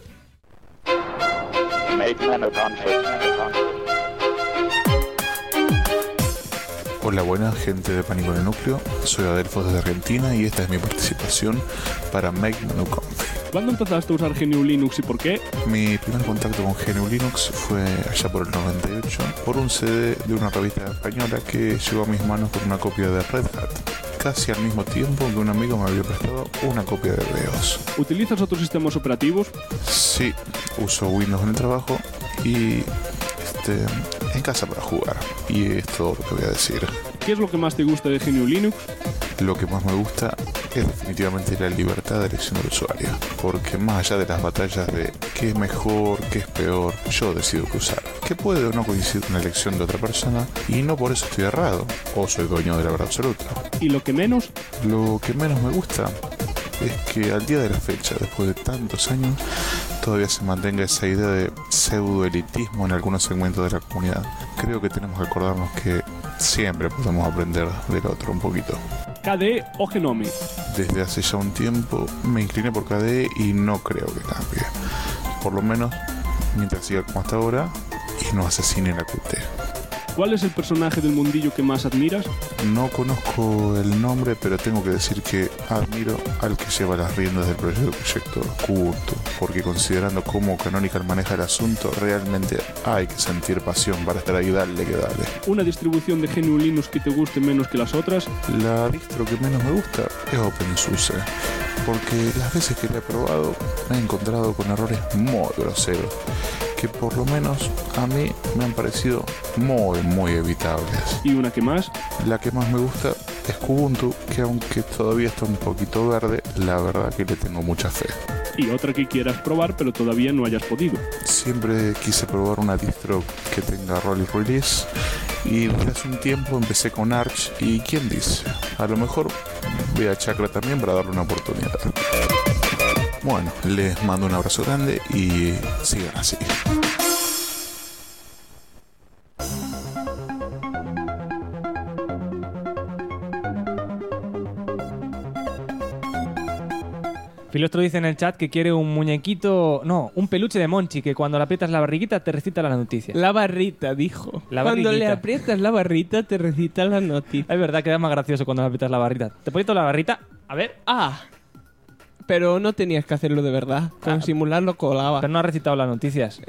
Hola, buenas gente de Pánico en el Núcleo. Soy Adelfos desde Argentina y esta es mi participación para Make Menu Config. ¿Cuándo empezaste a usar GNU Linux y por qué? Mi primer contacto con GNU Linux fue allá por el 98 por un CD de una revista española que llegó a mis manos con una copia de Red Hat, casi al mismo tiempo que un amigo me había prestado una copia de BeOS. ¿Utilizas otros sistemas operativos? Sí, uso Windows en el trabajo y en casa para jugar. Y es todo lo que voy a decir. ¿Qué es lo que más te gusta de GNU Linux? Lo que más me gusta es definitivamente la libertad de elección del usuario, porque más allá de las batallas de qué es mejor, qué es peor, yo decido qué usar, que puede o no coincidir con la elección de otra persona y no por eso estoy errado o soy dueño de la verdad absoluta. ¿Y lo que menos? Lo que menos me gusta es que al día de la fecha, después de tantos años, todavía se mantenga esa idea de pseudoelitismo en algunos segmentos de la comunidad. Creo que tenemos que acordarnos que siempre podemos aprender del otro un poquito. ¿KDE o Genome? Desde hace ya un tiempo me incliné por KDE y no creo que cambie. Por lo menos mientras siga como hasta ahora y no asesine la QT. ¿Cuál es el personaje del mundillo que más admiras? No conozco el nombre, pero tengo que decir que admiro al que lleva las riendas del proyecto Kubuntu, porque considerando cómo Canonical maneja el asunto, realmente hay que sentir pasión para estar ahí, dale que dale. ¿Una distribución de GNU Linux que te guste menos que las otras? La distro que menos me gusta es OpenSUSE, porque las veces que la he probado me he encontrado con errores muy groseros, que por lo menos a mí me han parecido muy evitables. ¿Y una que más? La que más me gusta es Kubuntu, que aunque todavía está un poquito verde, la verdad que le tengo mucha fe. ¿Y otra que quieras probar pero todavía no hayas podido? Siempre quise probar una distro que tenga roll y release, y desde hace un tiempo empecé con Arch, y quién dice, a lo mejor voy a Chakra también para darle una oportunidad. Bueno, les mando un abrazo grande y sigan así. Filostro dice en el chat que quiere un muñequito... No, un peluche de Monchi, que cuando le aprietas la barriguita te recita la noticia. La barrita, dijo. La cuando barriguita. le aprietas la barrita te recita la noticia. Es verdad, queda más gracioso cuando le aprietas la barrita. ¿Te pones toda la barrita? A ver. Ah, pero no tenías que hacerlo de verdad. Con simularlo colaba. Pero no has recitado las noticias.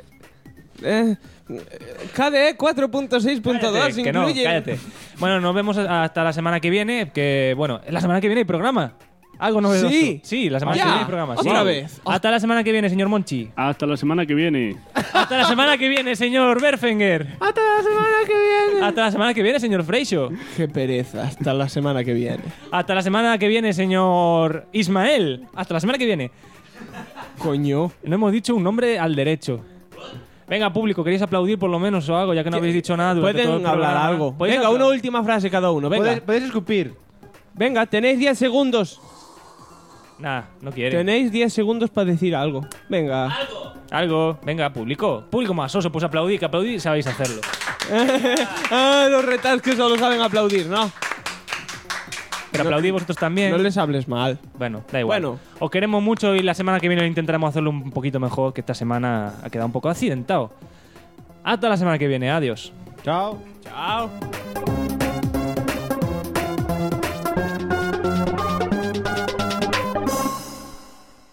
KDE 4.6.2 Que no, incluye... cállate. Bueno, nos vemos hasta la semana que viene, que bueno, la semana que viene hay programa. Algo novedoso. Sí, la semana que viene hay programa. Otra Sí. vez. Hasta la semana que viene, señor Monchi. Hasta la semana que viene. Hasta la semana que viene, señor Berfenger. Hasta la semana que viene. Hasta la semana que viene, señor Freixo. Qué pereza. Hasta la semana que viene. Hasta la semana que viene, señor Ismael. Hasta la semana que viene. Coño. No hemos dicho un nombre al derecho. Venga, público, ¿queréis aplaudir por lo menos o algo? Ya que no habéis dicho nada durante todo el Pueden hablar programa. algo. ¿Podéis Venga, hablar? una última frase cada uno. Venga. Podéis escupir. Venga, tenéis 10 segundos. Nah, no quiere. Tenéis 10 segundos para decir algo. Venga. Algo. Venga, público. Público más oso, pues aplaudid, que aplaudid sabéis hacerlo. Los retas que solo saben aplaudir, ¿no? Pero aplaudid vosotros también. No les hables mal. Bueno, da igual. Bueno. Os queremos mucho y la semana que viene intentaremos hacerlo un poquito mejor, que esta semana ha quedado un poco accidentado. Hasta la semana que viene. Adiós. Chao. Chao.